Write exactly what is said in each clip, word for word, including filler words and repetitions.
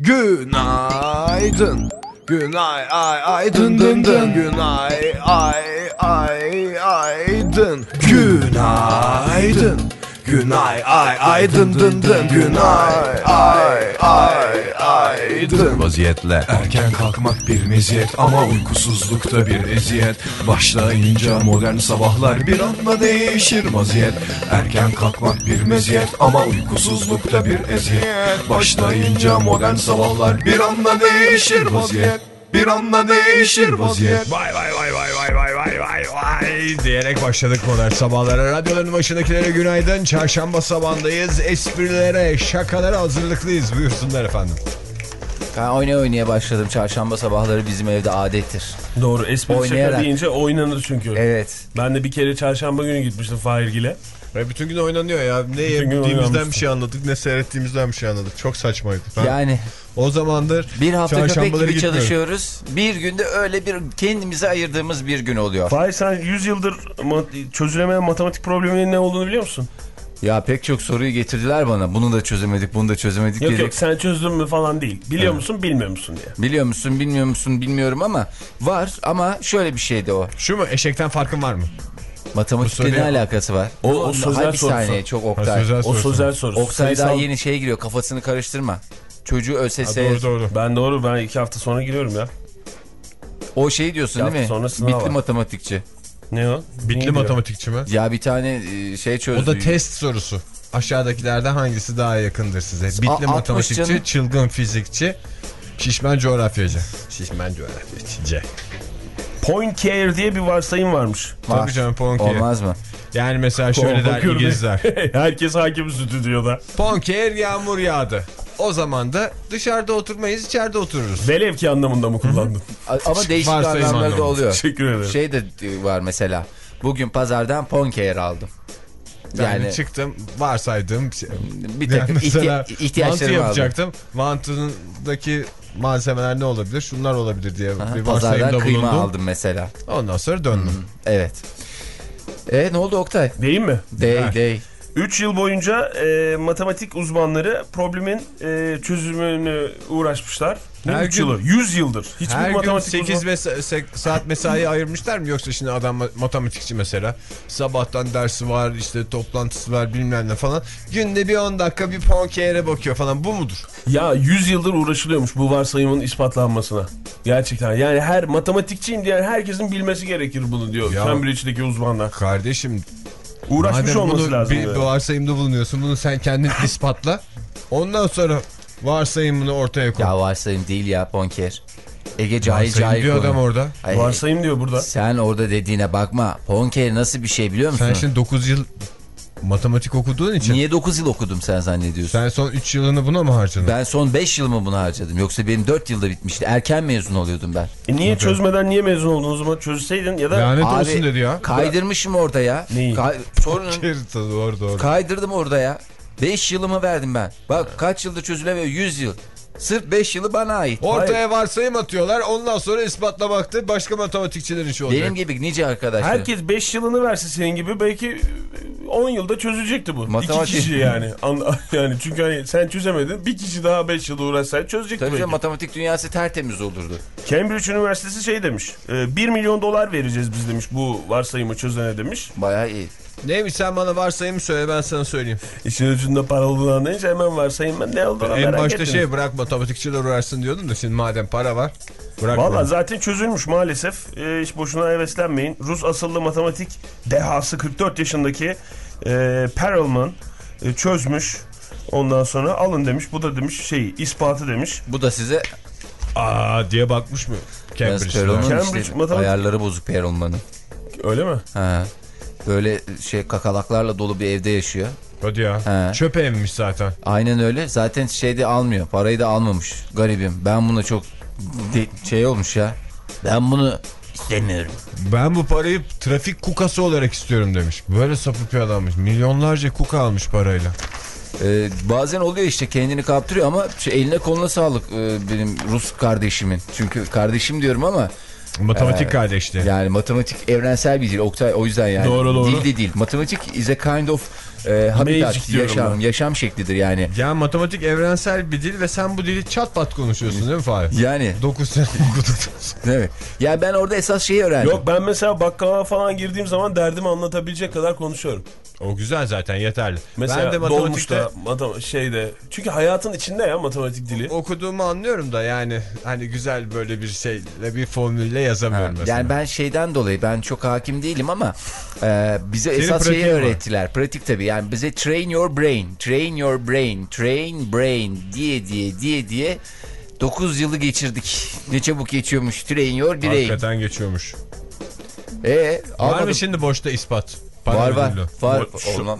Günaydın. Günay ay ay dın dın dın. Günay ay ay ay dın. Günaydın. Günay ay ay dın dın dın. Günay ay ay ay dın. Vaziyetle erken kalkmak bir meziyet ama uykusuzlukta bir eziyet. Başlayınca modern sabahlar bir anda değişir vaziyet. Erken kalkmak bir meziyet ama uykusuzlukta bir eziyet. Başlayınca modern sabahlar bir anda değişir vaziyet. Bir anda değişir vaziyet. Vay vay vay vay vay vay vay vay vay diyerek başladık modern sabahlara. Radyoların başındakilere günaydın. Çarşamba sabahındayız. Esprilere, şakalara hazırlıklıyız. Buyursunlar efendim. Ben oynaya oynaya başladım. Çarşamba sabahları bizim evde adettir. Doğru. Espri Oynayarak. şaka deyince oynanır çünkü. Evet. Ben de bir kere çarşamba günü gitmiştim Fahirgil'e. Ve bütün gün oynanıyor ya. Ne yediğimizden bir şey anladık, ne seyrettiğimizden bir şey anladık. Çok saçmaydı. Ben yani o zamandır bir hafta köpek gibi gitmiyorum. çalışıyoruz. Bir günde öyle bir kendimize ayırdığımız bir gün oluyor. Fahir, sen yüz yıldır çözülemeyen matematik probleminin ne olduğunu biliyor musun? Ya pek çok soruyu getirdiler bana. Bunu da çözemedik, bunu da çözemedik. Yok dedik. yok, sen çözdün mü falan değil. Biliyor evet. musun, bilmiyor musun diye. Biliyor musun, bilmiyor musun bilmiyorum ama var, ama şöyle bir şeydi o. Şu mu, eşekten farkın var mı? Matematikle ne alakası var? O, o sözel bir sorusu. saniye, çok Oktay. Ha, sözel o sözel sorusu. Oktay Sayısal... daha yeni şeye giriyor, kafasını karıştırma. Çocuğu ÖSS'ye... Doğru doğru. Ben doğru, ben iki hafta sonra giriyorum ya. O şeyi diyorsun iki değil mi? Bitli var. Matematikçi. Ne o? Bitli matematikçi mi? Ya bir tane şey çözdü. O da test sorusu. Aşağıdakilerden hangisi daha yakındır size? Bitli A matematikçi, canım. çılgın fizikçi, şişman coğrafyacı. Şişman coğrafyacı. Poincare diye bir varsayım varmış. Var. Tabii canım, Poincare. Olmaz mı? Yani mesela şöyle der İngilizler. Herkes hakim stüdyoda. Poincare yağmur yağdı. O zaman da dışarıda oturmayız, içeride otururuz. Velev ki anlamında mı kullandın? Ama değişik anlamları da oluyor. Teşekkür ederim. Şey de var mesela. Bugün pazardan Poincare aldım. Yani, yani çıktım, varsaydım. Bir takım yani mesela ihti ihtiyaçlarımı mantı yapacaktım. Mantındaki malzemeler ne olabilir? Şunlar olabilir diye Aha, bir pazardan varsayımda kıyma bulundum. aldım mesela. Ondan sonra döndüm. Hmm, evet. E ne oldu Oktay? Değil mi? Değil değil. üç yıl boyunca e, matematik uzmanları problemin e, çözümünü uğraşmışlar. Ne üç yılı? yüz yıldır. Hiçbir her matematik gün sekiz uzman... mesa saat mesai ayırmışlar mı? Yoksa şimdi adam matematikçi mesela. Sabahtan dersi var, işte toplantısı var, bilmem ne falan. Günde bir on dakika bir Poincare'e bakıyor falan. Bu mudur? Ya yüz yıldır uğraşılıyormuş bu varsayımın ispatlanmasına. Gerçekten. Yani her matematikçiyim diyen herkesin bilmesi gerekir bunu diyor ya, Cambridge'deki uzmanlar. Kardeşim, uğraşmış olması lazım. Bir yani. varsayımda bulunuyorsun. Bunu sen kendin ispatla. Ondan sonra varsayımını ortaya koy. Ya varsayım değil ya Poincare. Ege cahil varsayım cahil diyor konu. adam orada. Hayır, varsayım diyor burada. Sen orada dediğine bakma. Poincare nasıl bir şey biliyor musun? Sen şimdi dokuz yıl matematik okuduğun için. Niye dokuz yıl okudum sen zannediyorsun? Sen son üç yılını buna mı harcadın? Ben son beş yılımı buna harcadım. Yoksa benim dört yılda bitmişti. Erken mezun oluyordum ben. E niye okay. çözmeden niye mezun oldun o zaman? Çözseydin ya da... Lanet olsun dedi ya. Kaydırmışım orada ya. Neyi? Kay sorunun... doğru doğru. Kaydırdım orada ya. beş yılımı verdim ben. Bak kaç yıldır çözülemiyor? yüz yıl. Sırf beş yılı bana ait. Ortaya Hayır. varsayım atıyorlar. Ondan sonra ispatlamakta başka matematikçilerin işi olacak. Benim gibi nice arkadaşlar. Herkes beş yılını verse senin gibi belki on yılda çözülecekti bu. Matematik... İki kişi yani. yani çünkü hani sen çözemedin. Bir kişi daha beş yıl uğraşsaydı çözecekti Tabii belki. matematik dünyası tertemiz olurdu. Cambridge Üniversitesi şey demiş. bir milyon dolar vereceğiz biz demiş bu varsayımı çözene demiş. Bayağı iyi. Neymiş, sen bana varsayımı söyle, ben sana söyleyeyim. İşin ucunda para olduğunu anlayınca hemen varsayım ben ne olduğunu merak En başta ettiniz. şey, bırak matematikçiler uğraşsın diyordun da şimdi madem para var. Valla zaten çözülmüş maalesef. E, hiç boşuna heveslenmeyin. Rus asıllı matematik dehası kırk dört yaşındaki e, Perelman e, çözmüş. Ondan sonra alın demiş. Bu da demiş şey ispatı demiş. Bu da size aa diye bakmış mı? Cambridge'de. Cambridge işte, matematik... Ayarları bozuk Perelman'ın. Öyle mi? Ha. Böyle şey kakalaklarla dolu bir evde yaşıyor. Hadi ya. He. Çöpe emmiş zaten. Aynen öyle. Zaten şeyde almıyor. Parayı da almamış. Garibim. Ben buna çok şey olmuş ya. Ben bunu istemiyorum. Ben bu parayı trafik kukası olarak istiyorum demiş. Böyle sapık bir adammış. Milyonlarca kuka almış parayla. Ee, bazen oluyor işte, kendini kaptırıyor ama şey, eline koluna sağlık ee, benim Rus kardeşimin. Çünkü kardeşim diyorum ama matematik ee, kardeşliği. Yani matematik evrensel bir dil Oktay, o yüzden yani. Doğru doğru. Dil de değil. Matematik is a kind of e, habitat, Magic diyorum yaşam, ben. yaşam şeklidir yani. Ya matematik evrensel bir dil ve sen bu dili çat pat konuşuyorsun değil mi Fahir? Yani dokuz sene okudun. evet. Ya ben orada esas şeyi öğrendim. Yok ben mesela bakkala falan girdiğim zaman derdimi anlatabilecek kadar konuşuyorum. O güzel zaten yeterli. Mesela ben de matematikte dolmuşta, matem şeyde. Çünkü hayatın içinde ya matematik dili. okuduğumu anlıyorum da yani hani güzel böyle bir şeyle bir formülle yazamıyorum Ha, mesela. yani ben şeyden dolayı ben çok hakim değilim ama e, bize Senin esas şeyi pratiğin var. öğrettiler. Pratik tabii yani bize train your brain, train your brain, train brain diye diye diye diye dokuz yılı geçirdik. Ne çabuk geçiyormuş train your brain. Hakikaten geçiyormuş. E, Var almadım. mı şimdi boşta ispat? Para Var var. ödüllü. Var. Şu- Olmam.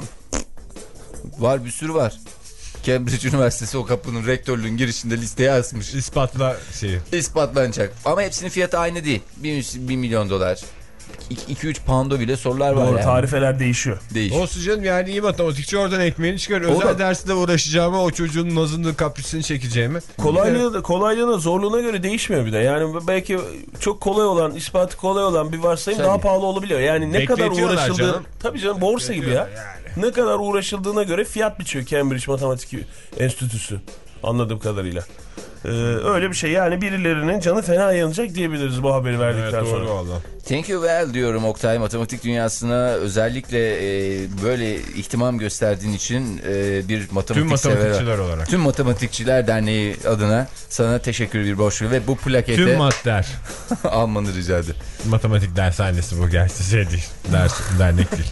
Var bir sürü var. Cambridge Üniversitesi o kapının rektörlüğün girişinde listeye asmış. İspatla şeyi. İspatlanacak. Ama hepsinin fiyatı aynı değil. bir milyon dolar. iki üç pound'a bile sorular var Doğru, yani. tarifeler değişiyor. Değiş. Olsun canım yani iyi matematikçi oradan ekmeğini çıkar. O Özel da- derste uğraşacağımı, o çocuğun nazını kaprisini çekeceğimi. Kolaylığı, kolaylığına zorluğuna göre değişmiyor bir de. Yani belki çok kolay olan, ispatı kolay olan bir varsayım Tabii. daha pahalı olabiliyor. Yani ne kadar Bekletiyorlar uğraşıldığı... canım. Tabii canım borsa gibi ya. Ne kadar uğraşıldığına göre fiyat biçiyor Cambridge Matematik Enstitüsü. Anladığım kadarıyla. Ee, öyle bir şey yani birilerinin canı fena yanacak diyebiliriz bu haberi verdikten Evet sonra. doğru valla. Thank you well diyorum Oktay. Matematik dünyasına özellikle e, böyle ihtimam gösterdiğin için e, bir matematik Tüm matematikçiler sever- olarak. Tüm Matematikçiler Derneği adına sana teşekkür bir borçlu ve bu plakete Tüm matder. almanı rica ederim. Matematik dershanesi bu gerçi şey değil. Ders, dernek değil.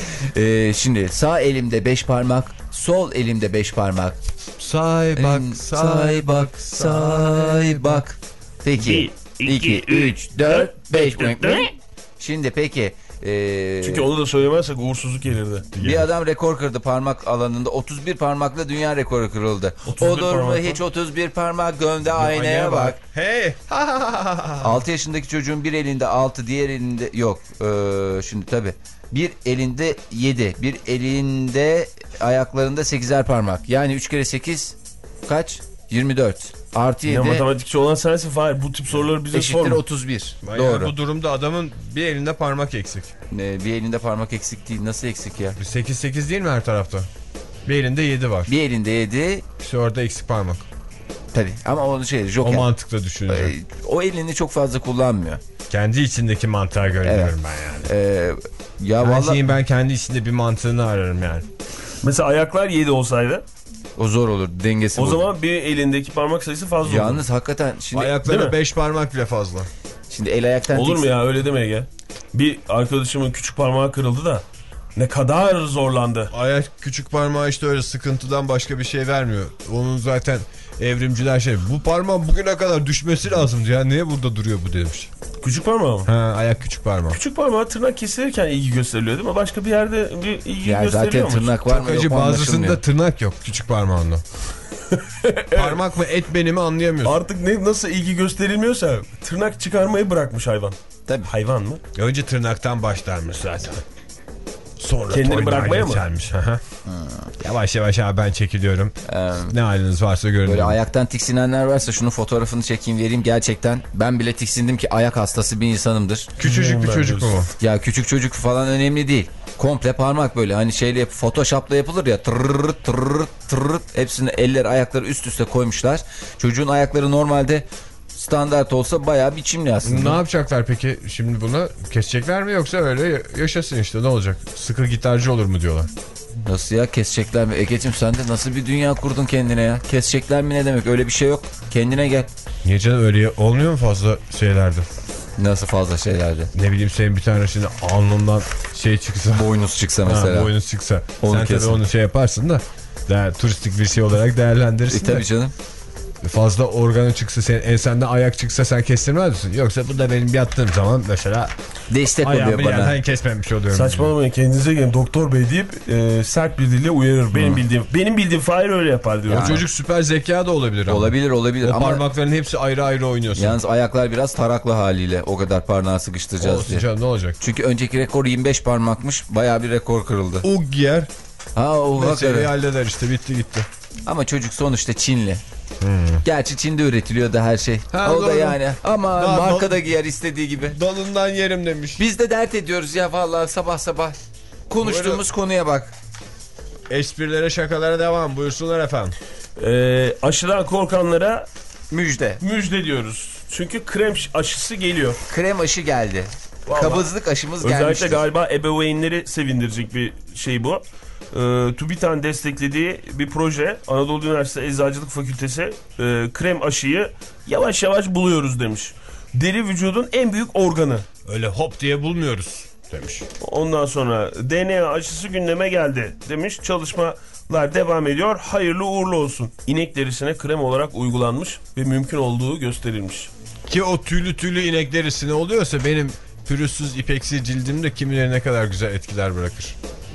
E, şimdi sağ elimde beş parmak, sol elimde beş parmak. Say bak, say bak, say bak. Peki. iki, üç, dört, beş. Şimdi peki. E, Çünkü onu da söylemezsek uğursuzluk gelirdi. bir adam rekor kırdı parmak alanında. otuz bir parmakla dünya rekoru kırıldı. otuz bir Olur mu parmak mı? hiç otuz bir parmak gönde aynaya bak. Hey. altı yaşındaki çocuğun bir elinde altı, diğer elinde yok. Ee, şimdi tabii. Bir elinde yedi, bir elinde ayaklarında sekizer parmak. Yani üç kere sekiz kaç? yirmi dört. Artı Ya yedi matematikçi olan sensin Fahir. Bu tip soruları bize eşittir sorma. otuz bir. Yani Doğru. bu durumda adamın bir elinde parmak eksik. Ee, bir elinde parmak eksik değil. Nasıl eksik ya? sekiz sekiz değil mi her tarafta? Bir elinde yedi var. Bir elinde yedi. İşte orada eksik parmak. Tabii ama onu şey O joker. mantıkla düşününce. Ee, o elini çok fazla kullanmıyor. Kendi içindeki mantığa göre Evet. diyorum ben yani. Ee, ya Her vallahi şeyin ben kendi içinde bir mantığını ararım yani. Mesela ayaklar yedi olsaydı o zor olur. Dengesi o bozulur. zaman bir elindeki parmak sayısı fazla olur. Yalnız hakikaten şimdi Değil Ayaklara mi? beş parmak bile fazla. şimdi el ayaktan Olur mu tiks- ya öyle deme Ege. Bir arkadaşımın küçük parmağı kırıldı da ne kadar zorlandı. Ayak küçük parmağı işte öyle sıkıntıdan başka bir şey vermiyor. Onun zaten evrimciler şey. Bu parmağın bugüne kadar düşmesi lazımdı ya. Niye burada duruyor bu demiş. Küçük parmağı mı? Ha, ayak küçük parmak. Küçük parmağı tırnak kesilirken ilgi gösteriliyor değil mi? Başka bir yerde bir ilgi Yani zaten gösteriliyor mu? tırnak var mı Acı yok mu bazısında anlaşılmıyor. tırnak yok küçük parmağında. Parmak mı et beni mi anlayamıyorsun. Artık ne nasıl ilgi gösterilmiyorsa tırnak çıkarmayı bırakmış hayvan. Tabii. Hayvan mı? Önce tırnaktan başlarmış zaten. Sonra Kendini toynağa bırakmaya mı? geçermiş. Hı. Yavaş yavaş abi ben çekiliyorum. Ee, Ne haliniz varsa görün. Böyle ayaktan tiksinenler varsa şunun fotoğrafını çekeyim vereyim gerçekten. Ben bile tiksindim ki ayak hastası bir insanımdır. Küçücük bir Ben çocuk mu? diyorsun. Ya küçük çocuk falan önemli değil. Komple parmak böyle hani şeyle yap, Photoshop'la yapılır ya tırırırt tırırırt tırırırt hepsini eller ayakları üst üste koymuşlar. Çocuğun ayakları normalde standart olsa bayağı biçimli aslında. Ne yapacaklar peki şimdi buna? Kesecekler mi yoksa öyle yaşasın işte ne olacak? Sıkı gitarcı olur mu diyorlar. Nasıl ya kesecekler mi? Egeciğim sen de nasıl bir dünya kurdun kendine ya? Kesecekler mi ne demek? Öyle bir şey yok. Kendine gel. Niye canım öyle olmuyor mu fazla şeylerde? Nasıl fazla şeylerde? Ne bileyim senin bir tane şimdi alnından şey çıksa. Boynuz çıksa mesela. Ha, boynuz çıksa. Onu Sen kesin. tabii onu şey yaparsın da daha turistik bir şey olarak değerlendirirsin E tabii de. canım. Fazla organı çıksa senin ensende ayak çıksa sen kestirmez misin? Yoksa bu da benim yattığım zaman mesela Destek oluyor ayağımı bana. yerden kesmemiş oluyorum. Saçmalamayın kendinize gelin doktor bey deyip e, sert bir dille uyarır. Benim bildiğim benim bildiğim Fahir öyle yapar diyor. O çocuk süper zeka da olabilir ama. Olabilir olabilir O ama parmakların hepsi ayrı ayrı oynuyorsun. yalnız ayaklar biraz taraklı haliyle o kadar parmağı sıkıştıracağız Olsun diye. canım ne olacak? Çünkü önceki rekor yirmi beş parmakmış. Bayağı bir rekor kırıldı. Ug giyer. Ha o Meseleyi hakikaten. halleder işte bitti gitti. Ama çocuk sonuçta Çinli. Hmm. Gerçi Çin'de üretiliyor da her şey. Ha, o da doğru. yani. Ama Daha marka dol- da giyer istediği gibi. Dalından yerim demiş. Biz de dert ediyoruz ya vallahi sabah sabah. Konuştuğumuz konuya bak. Esprilere şakalara devam. Buyursunlar efendim. Ee, aşıdan korkanlara Müjde. müjde diyoruz. Çünkü krem aşısı geliyor. Krem aşı geldi. Vallahi. Kabızlık aşımız Özellikle gelmiştir. Özellikle galiba ebeveynleri sevindirecek bir şey bu. Ee, TÜBİTAK'ın desteklediği bir proje. Anadolu Üniversitesi Eczacılık Fakültesi e, krem aşıyı yavaş yavaş buluyoruz demiş. Deri vücudun en büyük organı. Öyle hop diye bulmuyoruz demiş. Ondan sonra D N A aşısı gündeme geldi demiş. Çalışmalar devam ediyor. Hayırlı uğurlu olsun. İnek derisine krem olarak uygulanmış ve mümkün olduğu gösterilmiş. Ki o tüylü tüylü inek derisine oluyorsa benim pürüzsüz ipeksi cildimde kimileri ne kadar güzel etkiler bırakır.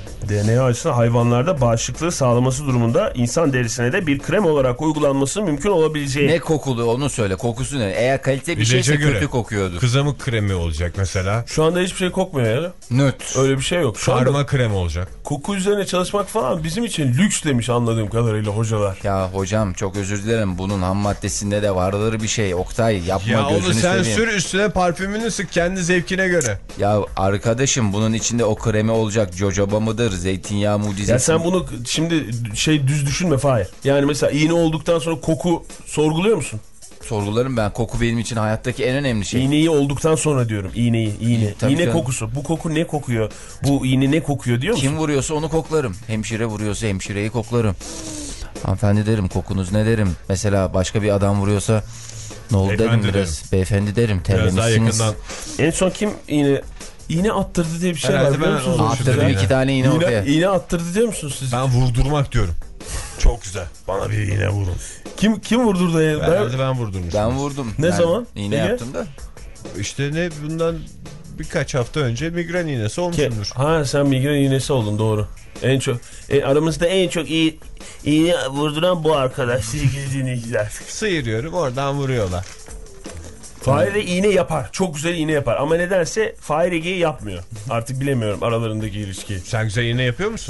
D N A aşısı hayvanlarda bağışıklığı sağlaması durumunda insan derisine de bir krem olarak uygulanması mümkün olabileceği. Ne kokulu onu söyle. Kokusu ne? Eğer kalite bir şeyse kötü kokuyordur. Kızamık kremi olacak mesela. Şu anda hiçbir şey kokmuyor ya. Nöt. Öyle bir şey yok. Şu Karma anda kremi olacak. koku üzerine çalışmak falan bizim için lüks demiş anladığım kadarıyla hocalar. Ya hocam çok özür dilerim. Bunun ham maddesinde de vardır bir şey. Oktay yapma Ya gözünü onu sen seveyim. sür üstüne parfümünü sık kendi zevkine göre. Ya arkadaşım bunun içinde o kremi olacak. Jojoba mıdır? Zeytinyağı mucizesi. Ya sen bunu şimdi şey düz düşünme Fahir. Yani mesela iğne olduktan sonra koku sorguluyor musun? Sorgularım ben. Koku benim için hayattaki en önemli şey. İğneyi olduktan sonra diyorum. İğneyi, iğne. Tabii iğne canım. kokusu. Bu koku ne kokuyor? Bu iğne ne kokuyor diyor musun? Kim vuruyorsa onu koklarım. Hemşire vuruyorsa hemşireyi koklarım. Hanımefendi derim, kokunuz ne derim. Mesela başka bir adam vuruyorsa ne oldu Beyefendi derim biraz. derim. Beyefendi derim, Biraz daha terlemişsiniz. yakından. En son kim iğne iğne attırdı diye bir şey Herhalde var biliyor ben musunuz? olmuşum. Attırdım Yani. iki tane iğne İğne, ortaya. iğne attırdı diyor musunuz siz? Ben vurdurmak diyorum. Çok güzel. Bana bir iğne vurun. Kim kim vurdurdu ya? Ben, Herhalde ben vurdurmuşum. Ben vurdum. Ne Ben zaman? İğne Ege? yaptım da. İşte ne bundan birkaç hafta önce migren iğnesi Ki, olmuşumdur. ha sen migren iğnesi oldun doğru. En çok e, aramızda en çok iyi iğne vurduran bu arkadaş sevgili dinleyiciler. Sıyırıyorum oradan vuruyorlar. Fahir de iğne yapar. Çok güzel iğne yapar. Ama nedense Fahir Ege'yi yapmıyor. Artık bilemiyorum aralarındaki ilişkiyi. Sen güzel iğne yapıyor musun?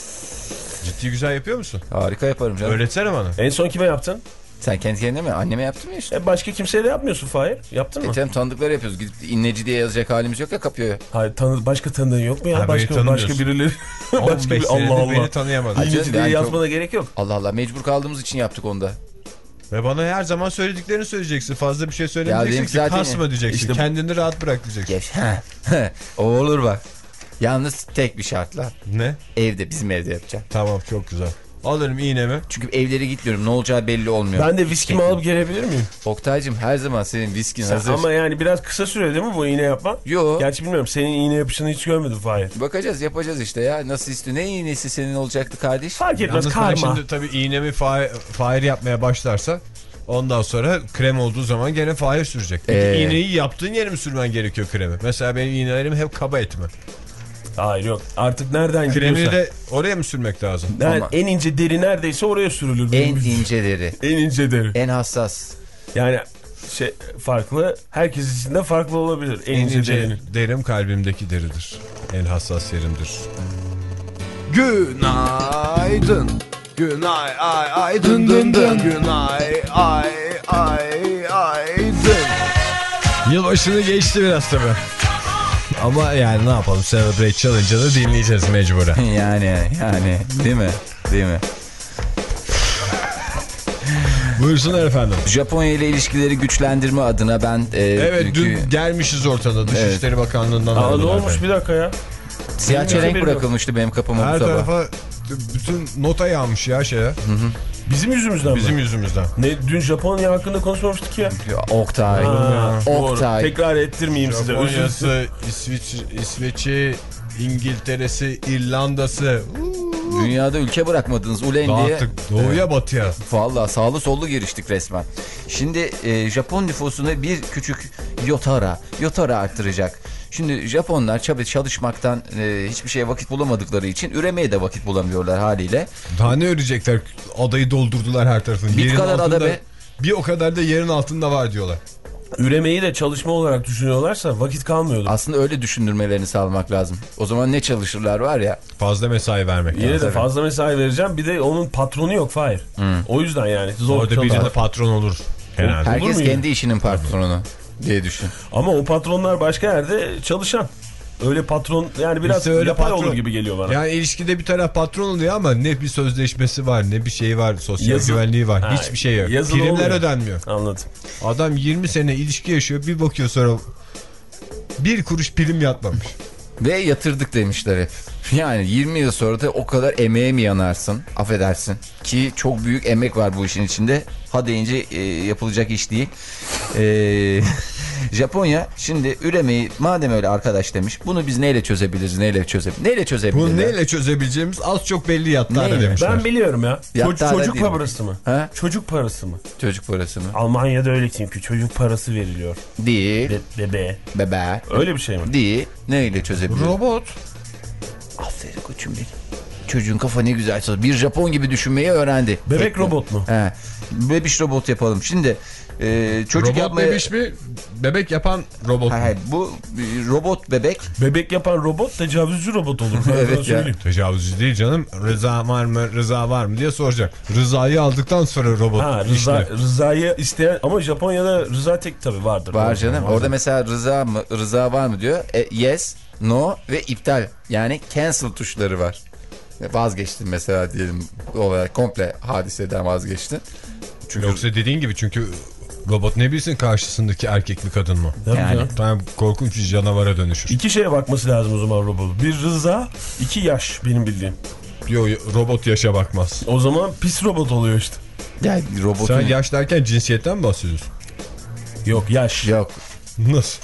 Ciddi güzel yapıyor musun? Harika yaparım canım. Öğretsene bana. En son kime yaptın? Sen kendi kendine mi? Anneme yaptım ya işte. E başka kimseye de yapmıyorsun Fahir. Yaptın mı? E, tanıdıkları yapıyoruz. Gidip inneci diye yazacak halimiz yok ya kapıya. Hayır tanı başka tanıdığın yok mu ya? Ha, beni başka tanımıyorsun. başka birileri. on başka beş bir senedir Allah Allah. beni tanıyamadın. Ay, İğneci diye yani yazmana çok- gerek yok. Allah Allah, mecbur kaldığımız için yaptık onda. Ve bana her zaman söylediklerini söyleyeceksin. Fazla bir şey Ya söylemeyeceksin benim ki zaten- kasma diyeceksin. İşte- Kendini rahat bırak diyeceksin. Geç. O olur bak. Yalnız tek bir şartla. Ne? Evde, bizim evde yapacağım. Tamam çok güzel. Alırım iğnemi. Çünkü evlere gitmiyorum. Ne olacağı belli olmuyor. Ben de viskimi alıp gelebilir miyim? Oktay'cım her zaman senin viskin Sen- hazır. ama yani biraz kısa sürüyor değil mi bu iğne yapma? Yo. Gerçi bilmiyorum senin iğne yapışını hiç görmedim Fahir. Bakacağız, yapacağız işte ya. Nasıl istiyor? Ne iğnesi senin olacaktı kardeş? Fark etmez Yalnız ben karma. şimdi tabii iğnemi Fahir, Fahir yapmaya başlarsa ondan sonra krem olduğu zaman gene Fahir sürecek. Peki Ee. iğneyi yaptığın yere mi sürmen gerekiyor kremi? Mesela benim iğnelerim hep kaba et mi? Hayır yok artık nereden Kremi gidiyorsa. de oraya mı sürmek lazım? Yani Ama- en ince deri neredeyse oraya sürülür. benim En bildiğim. inceleri, En ince deri. en hassas. Yani şey farklı herkes için de farklı olabilir. En, En ince, ince derinin. derim kalbimdeki deridir. En hassas yerimdir. Günaydın. Günay ay ay dın dın dın. Günay ay ay ay dın. Yılbaşını geçti biraz tabii. Ama yani ne yapalım, Celebrate Challenge'ı da dinleyeceğiz mecburen. yani yani değil mi? Değil mi? Buyursunlar efendim. Japonya ile ilişkileri güçlendirme adına ben e, Evet ülkü- dün gelmişiz ortada Dışişleri Bakanlığı'ndan. Aa ne aradılar olmuş beni. bir dakika ya. siyah Benim çelenk haberim bırakılmıştı benim kapıma Her bu sabah. tarafa bütün nota yağmış ya şeye. Bizim yüzümüzden Bizim mi? yüzümüzden. Ne dün Japonya hakkında konuşmamıştık ya. Ya, Oktay. Ha, doğru. Oktay. Tekrar ettirmeyeyim size. Özür dilerim. Japonya'sı, İsviç, İsveç'i, İngiltere'si, İrlanda'sı. Dünyada ülke bırakmadınız ulen diye. Dağıttık doğuya batıya. Vallahi sağlı sollu giriştik resmen. Şimdi e, Japon nüfusunu bir küçük yotara, yotara arttıracak. Şimdi Japonlar çabuk çalışmaktan e, hiçbir şeye vakit bulamadıkları için üremeye de vakit bulamıyorlar haliyle. Daha ne örecekler? Adayı doldurdular her tarafını. Bit Yerin kadar ada altında- be. Bir o kadar da yerin altında var diyorlar. Üremeyi de çalışma olarak düşünüyorlarsa vakit kalmıyordu. Aslında öyle düşündürmelerini sağlamak lazım. O zaman ne çalışırlar var ya. Fazla mesai vermek Yine lazım. de fazla mesai vereceğim. Bir de onun patronu yok Fahir. O yüzden yani zor Orada biri çalışma. de patron olur. Genelde. Herkes mu kendi işinin patronu diye düşün. Ama o patronlar başka yerde çalışan. Öyle patron yani biraz İşte öyle yapay patron. olur gibi geliyor bana. Yani ilişkide bir taraf patron oluyor ama ne bir sözleşmesi var, ne bir şey var, sosyal Yazı- güvenliği var. Ha, hiçbir şey yok. yazılı Primler olmuyor. ödenmiyor. Anladım. Adam yirmi sene ilişki yaşıyor, bir bakıyor sonra bir kuruş prim yatmamış. Ve yatırdık demişler hep. Yani yirmi yıl sonra da o kadar emeğe mi yanarsın? Affedersin. Ki çok büyük emek var bu işin içinde. Ha deyince e, yapılacak iş değil. E, Japonya şimdi üremeyi madem öyle arkadaş demiş. Bunu biz neyle çözebiliriz? Neyle çözebiliriz? Neyle çözebiliriz? Bunu neyle çözebileceğimiz az çok belli yatlar Neyle? demişler. Ben biliyorum ya. Ya Çocuk, daha da çocuk değil. parası mı? Ha? Çocuk parası mı? Çocuk parası mı? Almanya'da öyle çünkü çocuk parası veriliyor. Değil. Be bebeğe. Bebe. Öyle bir şey mi? Değil. Neyle çözebiliriz? Robot. Aferin koçum benim. Çocuğun kafa ne güzel çalışıyor. Bir Japon gibi düşünmeyi öğrendi. Bebek Tekno. robot mu? He. Bebiş robot yapalım. Şimdi e, çocuk Robot yapmaya... bebiş mi? Bebek yapan robot mu? Hayır, hayır, bu e, robot bebek. Bebek yapan robot tecavüzcü robot olur. Ben Evet sana ya. söyleyeyim. Tecavüzcü değil canım. Rıza var mı, rıza var mı diye soracak. Rızayı aldıktan sonra robot Ha, Rıza, işler. Rıza'yı isteyen ama Japonya'da Rıza tek tabii vardır. Var Var canım. var. Orada mesela rıza mı, rıza var mı diyor. E, yes, no ve iptal. Yani cancel tuşları var. Vazgeçtin mesela diyelim. Olay komple hadiseden vazgeçtin. Çünkü yoksa dediğin gibi çünkü robot ne bilsin karşısındaki erkek mi kadın mı? Tabii Yani. canım. Tam korkunç bir canavara dönüşür. İki şeye bakması lazım o zaman robot. Bir Rıza, iki yaş benim bildiğim. Yo, robot yaşa bakmaz. O zaman pis robot oluyor işte. Yani robotun... Sen yaş derken cinsiyetten mi bahsediyorsun? Yok yaş. Yok. Nasıl?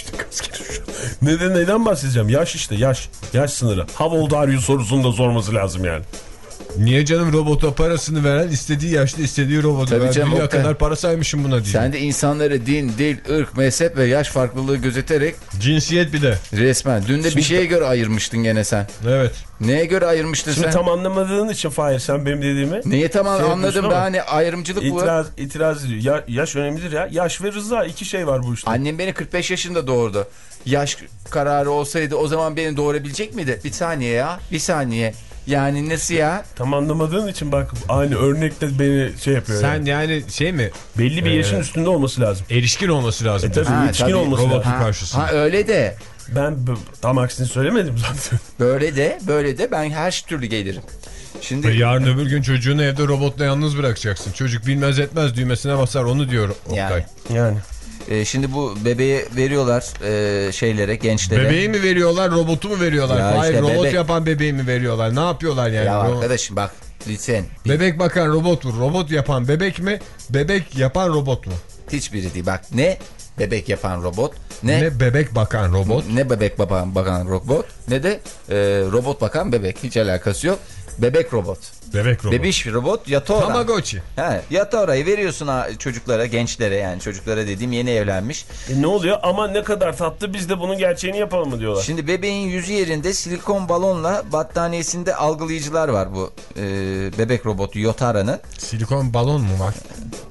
Neden neden bahsedeceğim? Yaş işte yaş. Yaş sınırı. How old are you sorusunu da sorması lazım yani. Niye canım robota parasını veren istediği yaşta istediği robotu Tabii ver. canım, Dünya o kadar. kadar para saymışım buna diye. Sen de insanları din, dil, ırk, mezhep ve yaş farklılığı gözeterek Cinsiyet bir de. resmen. Dün de bir şeye göre ayırmıştın gene sen. Evet. Neye göre ayırmıştın Şimdi sen? tam anlamadığın için Fahir sen benim dediğimi. Neyi tamam Şey anladım yapıyorsun ben ama hani ayrımcılık bu. İtiraz, itiraz ediyor. Ya, yaş önemlidir ya. Yaş ve Rıza iki şey var bu işte. Annem beni kırk beş yaşında doğurdu. Yaş kararı olsaydı o zaman beni doğurabilecek miydi? Bir saniye ya. Bir saniye. Yani nasıl ya? Tam anlamadığın için bak aynı örnekte beni şey yapıyor. Sen yani. yani şey mi? Belli bir yaşın Ee, üstünde olması lazım. Erişkin olması lazım. E tabii Ha, yetişkin tabii. olması Robot- lazım. Ha, karşısında. ha öyle de. Ben b- tam aksini söylemedim zaten. Böyle de böyle de ben her türlü gelirim. Şimdi Yarın öbür gün çocuğunu evde robotla yalnız bırakacaksın. Çocuk bilmez etmez düğmesine basar onu diyor Oktay. Yani. Yani. e, şimdi bu bebeği veriyorlar e, şeylere, gençlere. Bebeği mi veriyorlar robotu mu veriyorlar? Ya Hayır işte robot bebek. yapan bebeği mi veriyorlar? Ne yapıyorlar yani? Ya Ro- arkadaşım bak lütfen. Bebek bakan robot mu? Robot yapan bebek mi? Bebek yapan robot mu? Hiçbiri değil. Bak ne bebek yapan robot, ne Ne bebek bakan robot? ne bebek bakan, bakan robot, ne de e, robot bakan bebek. Hiç alakası yok. Bebek robot. Bebek robot. Bebiş robot Yatora. Tamagotchi. He, Yatora'yı veriyorsun ha, çocuklara, gençlere yani çocuklara dediğim yeni evlenmiş. E ne oluyor? Ama ne kadar tatlı biz de bunun gerçeğini yapalım mı diyorlar. Şimdi bebeğin yüzü yerinde silikon balonla battaniyesinde algılayıcılar var bu e, bebek robotu Yotara'nın. Silikon balon mu var?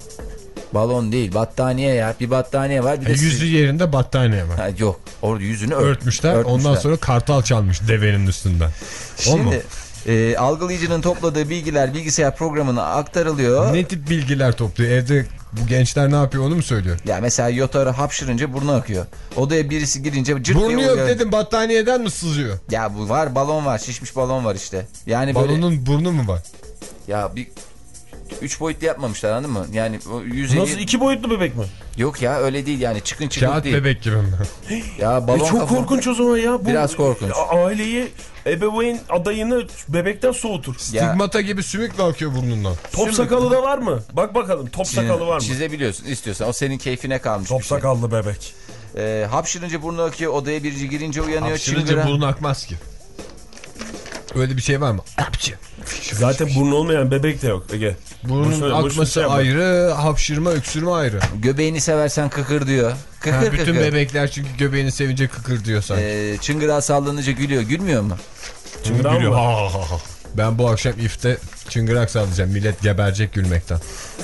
Balon değil, battaniye ya. Bir battaniye var bir de... E, yüzü yerinde battaniye var. Ha, yok. Orada yüzünü ört, Örtmüşler, örtmüşler. ondan sonra kartal çalmış devenin üstünden. O mu? Şimdi e, algılayıcının topladığı bilgiler bilgisayar programına aktarılıyor. Ne tip bilgiler topluyor? Evde bu gençler ne yapıyor onu mu söylüyor? Ya mesela Yotara hapşırınca burnu akıyor. Odaya birisi girince cırt diye Burnu yok uyuyor. dedim, battaniyeden mi sızıyor? Ya bu var, balon var, şişmiş balon var işte. Yani böyle Balonun burnu mu var? ya bir üç boyutlu yapmamışlar, anladın mı? Yani o yüzeyi... Nasıl iki boyutlu bebek mi? Yok ya öyle değil yani, çıkın çıkın Kağıt değil. bebek gibi mi? Ya balon E çok kafa- korkunç o zaman ya. Bu, Biraz korkunç. a- Aileyi, ebeveyn adayını bebekten soğutur. Ya, Stigmata gibi sümük mü akıyor burnundan? Top sakalı da var mı? Bak bakalım top sakalı var mı? çizebiliyorsun istiyorsan, o senin keyfine kalmış Top bir şey. sakallı bebek. Ee, hapşırınca burnu akıyor, odaya birisi girince uyanıyor, Hapşırınca çıngıra. burnu akmaz ki. Öyle bir şey var mı? Hapşır. Zaten burnu olmayan bebek de yok Ege. Burnun Boşuna- boşuna akması şey yapma. ayrı, hapşırma, öksürme ayrı. Göbeğini seversen kıkır diyor. Kıkır Ha, bütün kıkır. bebekler çünkü göbeğini sevince kıkır diyor sanki. Ee, çıngırağı sallanınca gülüyor. Gülmüyor mu? Çünkü Bundan gülüyor. mı? Ha, ha, ha. Ben bu akşam ifte çıngırak sallayacağım. Millet geberecek gülmekten.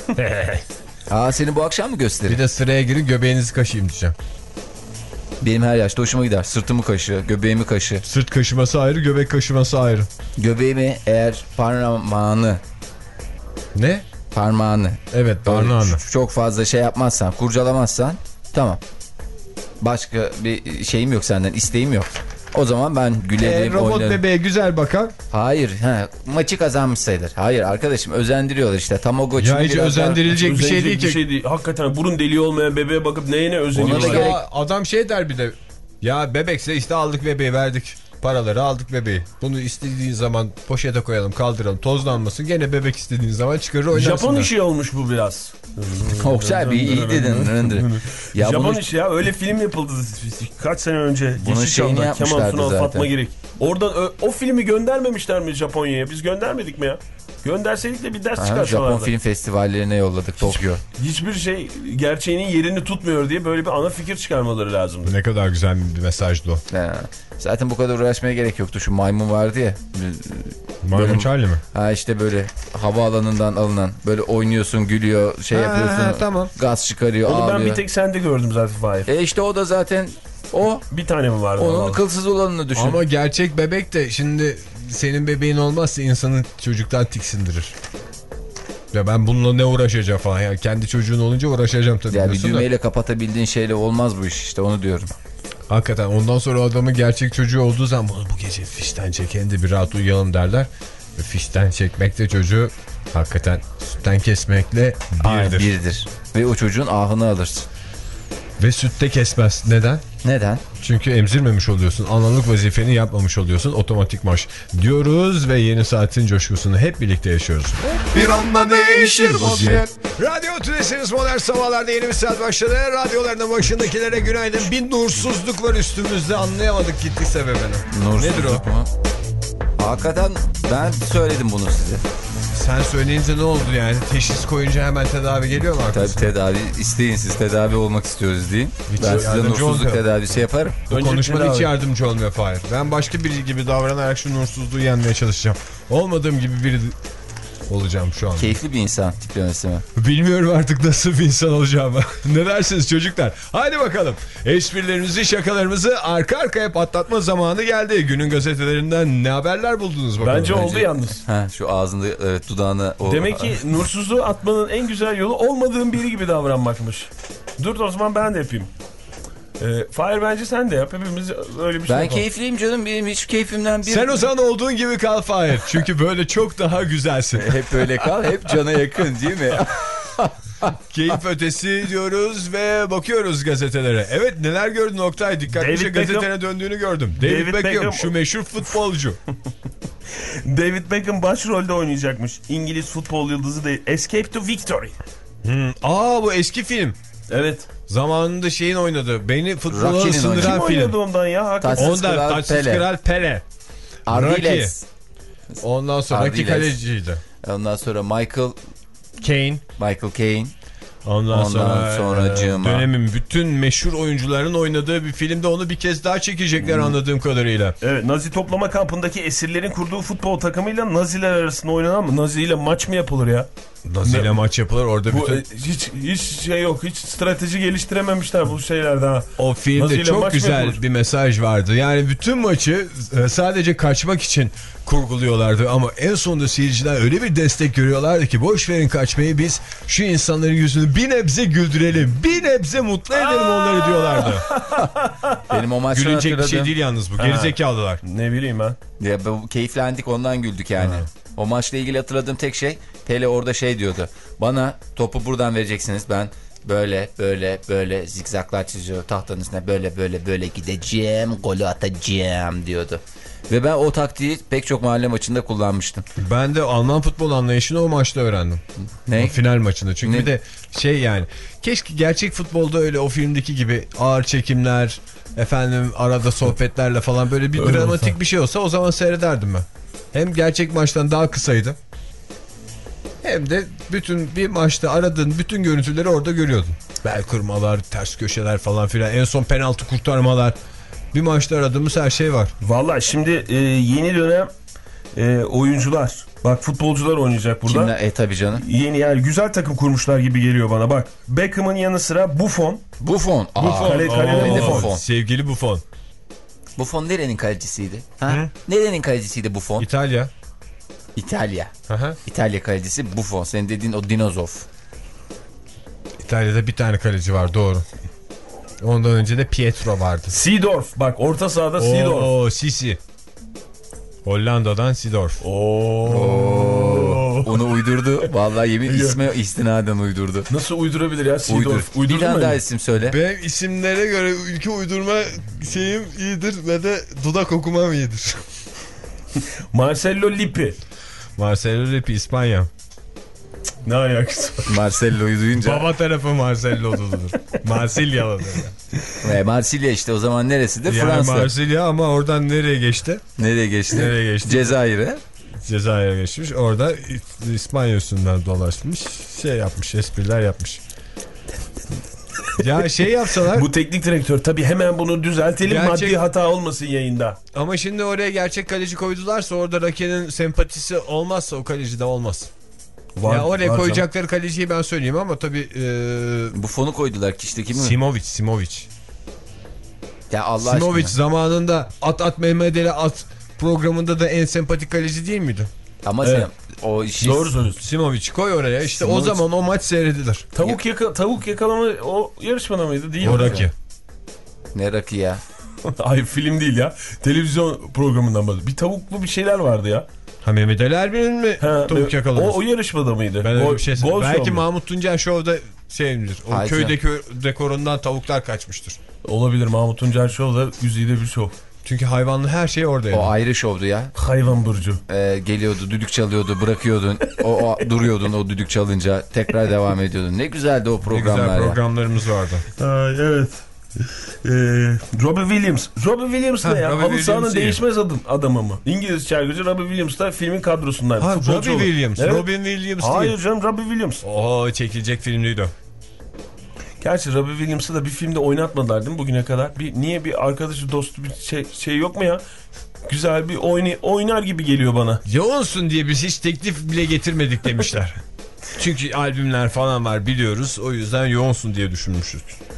Aa, seni bu akşam mı gösterir? Bir de sıraya girin göbeğinizi kaşıyım diyeceğim. Benim her yaşta hoşuma gider. Sırtımı kaşı, göbeğimi kaşı. Sırt kaşıması ayrı, göbek kaşıması ayrı. Göbeğimi eğer parmağını, Ne? parmağını Evet, böyle parmağını. ç- çok fazla şey yapmazsan, kurcalamazsan tamam. Başka bir şeyim yok senden, isteğim yok. O zaman ben gülerim, E, robot oynarım. bebeğe güzel bakan. Hayır, he, maçı kazanmış sayılır. Hayır arkadaşım, özendiriyorlar işte. Tamagotchi'ni Ya hiç biraz daha- özendirilecek bir şey değil Özenecek ki. bir şey değil. Hakikaten burun deliği olmayan bebeğe bakıp neyine Ona da özeniyorlar. gerek- Ya adam şey der bir de. Ya bebekse işte aldık bebeği verdik. Paraları aldık bebeği. Bunu istediğin zaman poşete koyalım, kaldıralım, tozlanmasın. Gene bebek istediğin zaman çıkarır oynarsın. Japon da. işi olmuş bu biraz. Oksay bir iyi dedin. Rındır. Ya Japon bunu, işi ya, öyle film yapıldı kaç sene önce. Bunun şeyini Yeşilçam'da Kemal yapmışlardı Sunal, zaten. Fatma Girik. Oradan o, o filmi göndermemişler mi Japonya'ya? Biz göndermedik mi ya? Gönderseydik de bir ders Aha, Japon çıkarsalardı. film festivallerine yolladık Tokyo. Hiçbir şey gerçeğinin yerini tutmuyor diye böyle bir ana fikir çıkarmaları lazımdı. Ne kadar güzel bir mesajdı o. He. Zaten bu kadar uğraşmaya gerek yoktu. Şu maymun vardı ya. Maymun Böyle- Charlie mi? Ha işte böyle havaalanından alınan, böyle oynuyorsun, gülüyor, şey Ha, yapıyorsun. ha, tamam. Gaz çıkarıyor, Onu ben ağlıyor. bir tek sende gördüm zaten Fahir. E işte o da zaten o. Bir tane mi vardı? Onun Vallahi? kılsız olanını düşün. Ama gerçek bebek de şimdi senin bebeğin olmazsa insanı çocuktan tiksindirir. Ya ben bununla ne uğraşacağım falan. Ya kendi çocuğun olunca uğraşacağım tabii. Ya bir diyorsun da. düğmeyle kapatabildiğin şeyle olmaz bu iş, işte onu diyorum. Hakikaten ondan sonra adamın gerçek çocuğu olduğu zaman bunu bu gece fişten çeken de bir rahat uyuyalım derler. Ve fişten çekmek de çocuğu hakikaten sütten kesmekle birdir. Birdir. Ve o çocuğun ahını alırsın. Ve sütte kesmez. Neden? Neden? Çünkü emzirmemiş oluyorsun. Analık vazifeni yapmamış oluyorsun. Otomatik maç diyoruz ve yeni saatin coşkusunu hep birlikte yaşıyoruz. Bir anda değişir vaziyet. Radyo Tülesi'niz modern sabahlarda yeni bir saat başladı. Radyolarının başındakilere günaydın. Bir nursuzluk var üstümüzde, anlayamadık gittik sebebini. Nursuzluk Nedir o? mu? Hakikaten ben söyledim bunu size. Sen söyleyince ne oldu yani? Teşhis koyunca hemen tedavi geliyor mu Tabii arkadaşlar? tedavi isteyin, siz tedavi olmak istiyoruz deyin. Hiç Ben size yardımcı nursuzluk olmuyor. tedavisi yaparım. Bu Önce konuşma tedavi. hiç yardımcı olmuyor Fahir. Ben başka biri gibi davranarak şu nursuzluğu yenmeye çalışacağım. Olmadığım gibi biri olacağım şu an. Keyifli bir insan tiplemesi mi? Bilmiyorum artık nasıl bir insan olacağımı. Ne dersiniz çocuklar? Haydi bakalım. Esprilerimizi, şakalarımızı arka arkaya patlatma zamanı geldi. Günün gazetelerinden ne haberler buldunuz bakalım? Bence oldu yalnız. Ha, şu ağzında evet, dudağına o... Demek ki nursuzluğu atmanın en güzel yolu olmadığın biri gibi davranmakmış. Dur o zaman ben de yapayım. Ee, Fahir bence sen de yap. Hepimiz öyle bir şey Ben yapalım. keyifliyim canım, benim hiç keyfimden bir... Sen o zaman olduğun gibi kal Fahir. Çünkü böyle çok daha güzelsin. Hep böyle kal, hep cana yakın değil mi? Keyif ötesi diyoruz ve bakıyoruz gazetelere. Evet, neler gördün Oktay? Dikkatlice David gazetene Beckham. döndüğünü gördüm. David, David Beckham, Beckham. şu meşhur futbolcu. David Beckham başrolde oynayacakmış. İngiliz futbol yıldızı değil. Escape to Victory. Hmm. Aa, bu eski film. Evet. Zamanında şeyin oynadı. Beni futbola Rocky'nin Kim ısındıran oynadı film. ondan ya? Hakikaten. Taçsız Ondan Kral Taçsız Pele. Kral Pele. Ardiles. Ondan sonraki Ardiles. kaleciydi. Ondan sonra Michael Kane. Michael Caine. Ondan, Ondan sonra, sonra e, Cima. dönemin bütün meşhur oyuncuların oynadığı bir filmde onu bir kez daha çekecekler anladığım kadarıyla. Evet, Nazi toplama kampındaki esirlerin kurduğu futbol takımıyla Naziler arasında oynanan mı? Nazi ile maç mı yapılır ya? Nazi ile maç yapılır orada Bu bütün. e, hiç hiç şey yok. Hiç strateji geliştirememişler bu şeylerde ha. O Nazi filmde ile çok maç mı güzel yapılır? bir mesaj vardı. Yani bütün maçı e, sadece kaçmak için kurguluyorlardı ama en sonunda seyirciler öyle bir destek görüyorlardı ki boş verin kaçmayı, biz şu insanların yüzünü bir nebze güldürelim, bir nebze mutlu edelim onları diyorlardı. Benim o maçtan Gülünecek bir şey hatırladığım... değil yalnız bu. Gerizekalılar. Ne bileyim ben. Ya, bu, keyiflendik, ondan güldük yani. O maçla ilgili hatırladığım tek şey, Pele orada şey diyordu. Bana topu buradan vereceksiniz, ben böyle böyle böyle zikzaklar çiziyor tahtanın üstüne, böyle böyle böyle gideceğim, golü atacağım diyordu. Ve ben o taktiği pek çok mahalle maçında kullanmıştım. Ben de Alman futbol anlayışını o maçta öğrendim. Ne? O final maçında. Çünkü Ne? bir de şey yani, keşke gerçek futbolda öyle o filmdeki gibi ağır çekimler, efendim arada sohbetlerle falan böyle bir Öyle dramatik olsa. bir şey olsa o zaman seyrederdim ben. Hem gerçek maçtan daha kısaydı. Hem de bütün bir maçta aradığın bütün görüntüleri orada görüyordun. Bel kırmalar, ters köşeler falan filan. En son penaltı kurtarmalar. Bir maçta aradığımız her şey var. Vallahi şimdi e, yeni dönem e, oyuncular. Bak, futbolcular oynayacak burada. Kimler? E tabi canım. Yeni, yani güzel takım kurmuşlar gibi geliyor bana. Bak, Beckham'ın yanı sıra Buffon. Buffon. Aa, Buffon. Kale- kalede Oo, Buffon. Buffon. Sevgili Buffon. Buffon nerenin kalecisiydi? Ha? Hı? Nerenin kalecisiydi Buffon? İtalya. İtalya. Aha. İtalya kalecisi Buffon. Senin dediğin o dinozov. İtalya'da bir tane kaleci var, doğru. Ondan önce de Pietro vardı. Seedorf. Bak orta sahada Seedorf. Oo Sisi. Hollanda'dan Seedorf. Oo. Onu uydurdu. Vallahi yemin isme istinaden uydurdu. Nasıl uydurabilir ya Seedorf? Uydur. Bir tane daha isim söyle. Benim isimlere göre ülke uydurma şeyim iyidir ve de dudak okumam iyidir. Marcelo Lippi. Marcelo Lippi İspanya. Ne alakası var? Marcelo'yu duyunca. Baba tarafı Marcelo'dudur. Marsilyalıdır. Ve Marsilya işte o zaman neresidir? Yani Fransa. Marsilya ama oradan nereye geçti? Nereye geçti? Nereye geçti? Cezayir'e. Cezayir'e geçmiş. Orada İspanya üstünden dolaşmış. Şey yapmış, espriler yapmış. Ya şey yapsalar. Bu teknik direktör tabii hemen bunu düzeltelim. Gerçek... Maddi hata olmasın yayında. Ama şimdi oraya gerçek kaleci koydularsa orada rakenin sempatisi olmazsa o kaleci de olmaz. Var, ya oraya koyacakları canım. Kaleciyi ben söyleyeyim ama tabii. E... Buffonu koydular ki işte kimi? Simovic, Simovic. Ya Allah Simovic aşkına. Zamanında At At Mehmet Ali At programında da en sempatik kaleci değil miydi? Ama evet. Sen o işi... Doğru söylüyorsun. Simovic koy oraya işte Simovic. O zaman o maç seyredilir. Tavuk, yaka, tavuk yakalama o yarışmada mıydı değil mi? O Rocky. Ne Rocky ya? Hayır film değil ya. Televizyon programından bahsediyorum. Bir tavuklu bir şeyler vardı ya. Ha Mehmet Ali Erbil'in mi ha, tavuk yakalaması? O, o yarışmada mıydı? Ben öyle bir şey Gol belki Mahmut Tuncel Show'da şeyimdir. O Hayır köydeki dekorundan tavuklar kaçmıştır. Olabilir, Mahmut Tuncel Show'da güzide bir show. Çünkü hayvanlı her şey oradaydı. O ayrı şovdu ya. Hayvan burcu. Ee, geliyordu, düdük çalıyordu, bırakıyordun. O, o duruyordun o düdük çalınca. Tekrar devam ediyordun. Ne güzeldi o programlar ya. Ne güzel programlarımız ya. vardı. Ay, evet. Ee, Robbie Williams. Robbie Williams ne ya? Halı sahanın değişmez adım, adamı mı? İngiliz çargıcı Robbie Williams da filmin kadrosundaydı. Ha, Robbie olur. Williams. Evet. Robin Williams değil. Hayır canım, Robbie Williams. Oo, çekilecek filmliydi o. Gerçi Robbie Williams'ı da bir filmde oynatmadılar değil mi bugüne kadar? Bir, niye bir arkadaşı dostu bir şey, şey yok mu ya? Güzel bir oynay oynar gibi geliyor bana. Yoğunsun diye biz hiç teklif bile getirmedik demişler. Çünkü albümler falan var biliyoruz. O yüzden yoğunsun diye düşünmüşüz.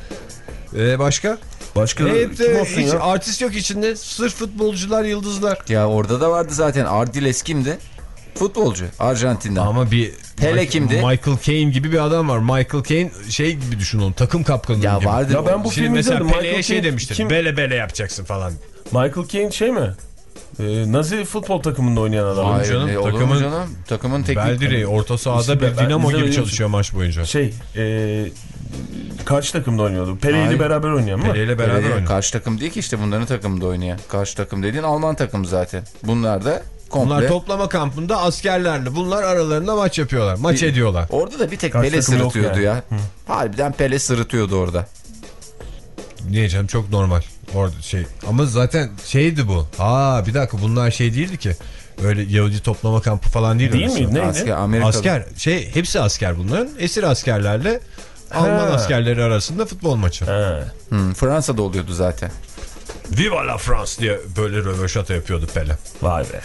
Ee, başka? Başka hep kim olsun hiç ya? Artist yok içinde. Sırf futbolcular, yıldızlar. Ya orada da vardı zaten. Ardiles kimdi? Futbolcu. Arjantin'den. Ama bir Pele kimdi? Michael Caine gibi bir adam var. Michael Caine şey gibi düşün onu. Takım kaptanı ya gibi. Vardı. Ya ben bu Şimdi filmi mesela izledim. Pele'ye şey Caine, demiştir. kim? Bele bele yapacaksın falan. Michael Caine şey mi? Ee, Nazi futbol takımında oynayan adam. Hayır, canım, ne, takımın, canım? Takımın teknik. Beldire'yi orta sahada bir dinamo gibi çalışıyor maç boyunca. Şey, e, karşı takımda oynuyordu. Pele ile beraber oynayan mı? Pele ile beraber Pele, oynuyor. karşı takım değil ki işte bunların takımında oynayan. Karşı takım dediğin Alman takımı zaten. Bunlar da komple. Bunlar toplama kampında askerlerle. Bunlar aralarında maç yapıyorlar. Maç bir, ediyorlar. Orada da bir tek karşı Pele sırıtıyordu yani. ya. Hı. Harbiden Pele sırıtıyordu orada. Niye canım, çok normal. Orada şey. Ama zaten şeydi bu. Aa bir dakika, bunlar şey değildi ki. Öyle Yahudi toplama kampı falan değil. Değil mi? Neydi? Asker, Amerikalı. Asker. Şey, hepsi asker bunların. Esir askerlerle ha. Alman askerleri arasında futbol maçı. Hmm, Fransa'da oluyordu zaten. Viva la France diye böyle röveşata yapıyordu Pele. Vay be.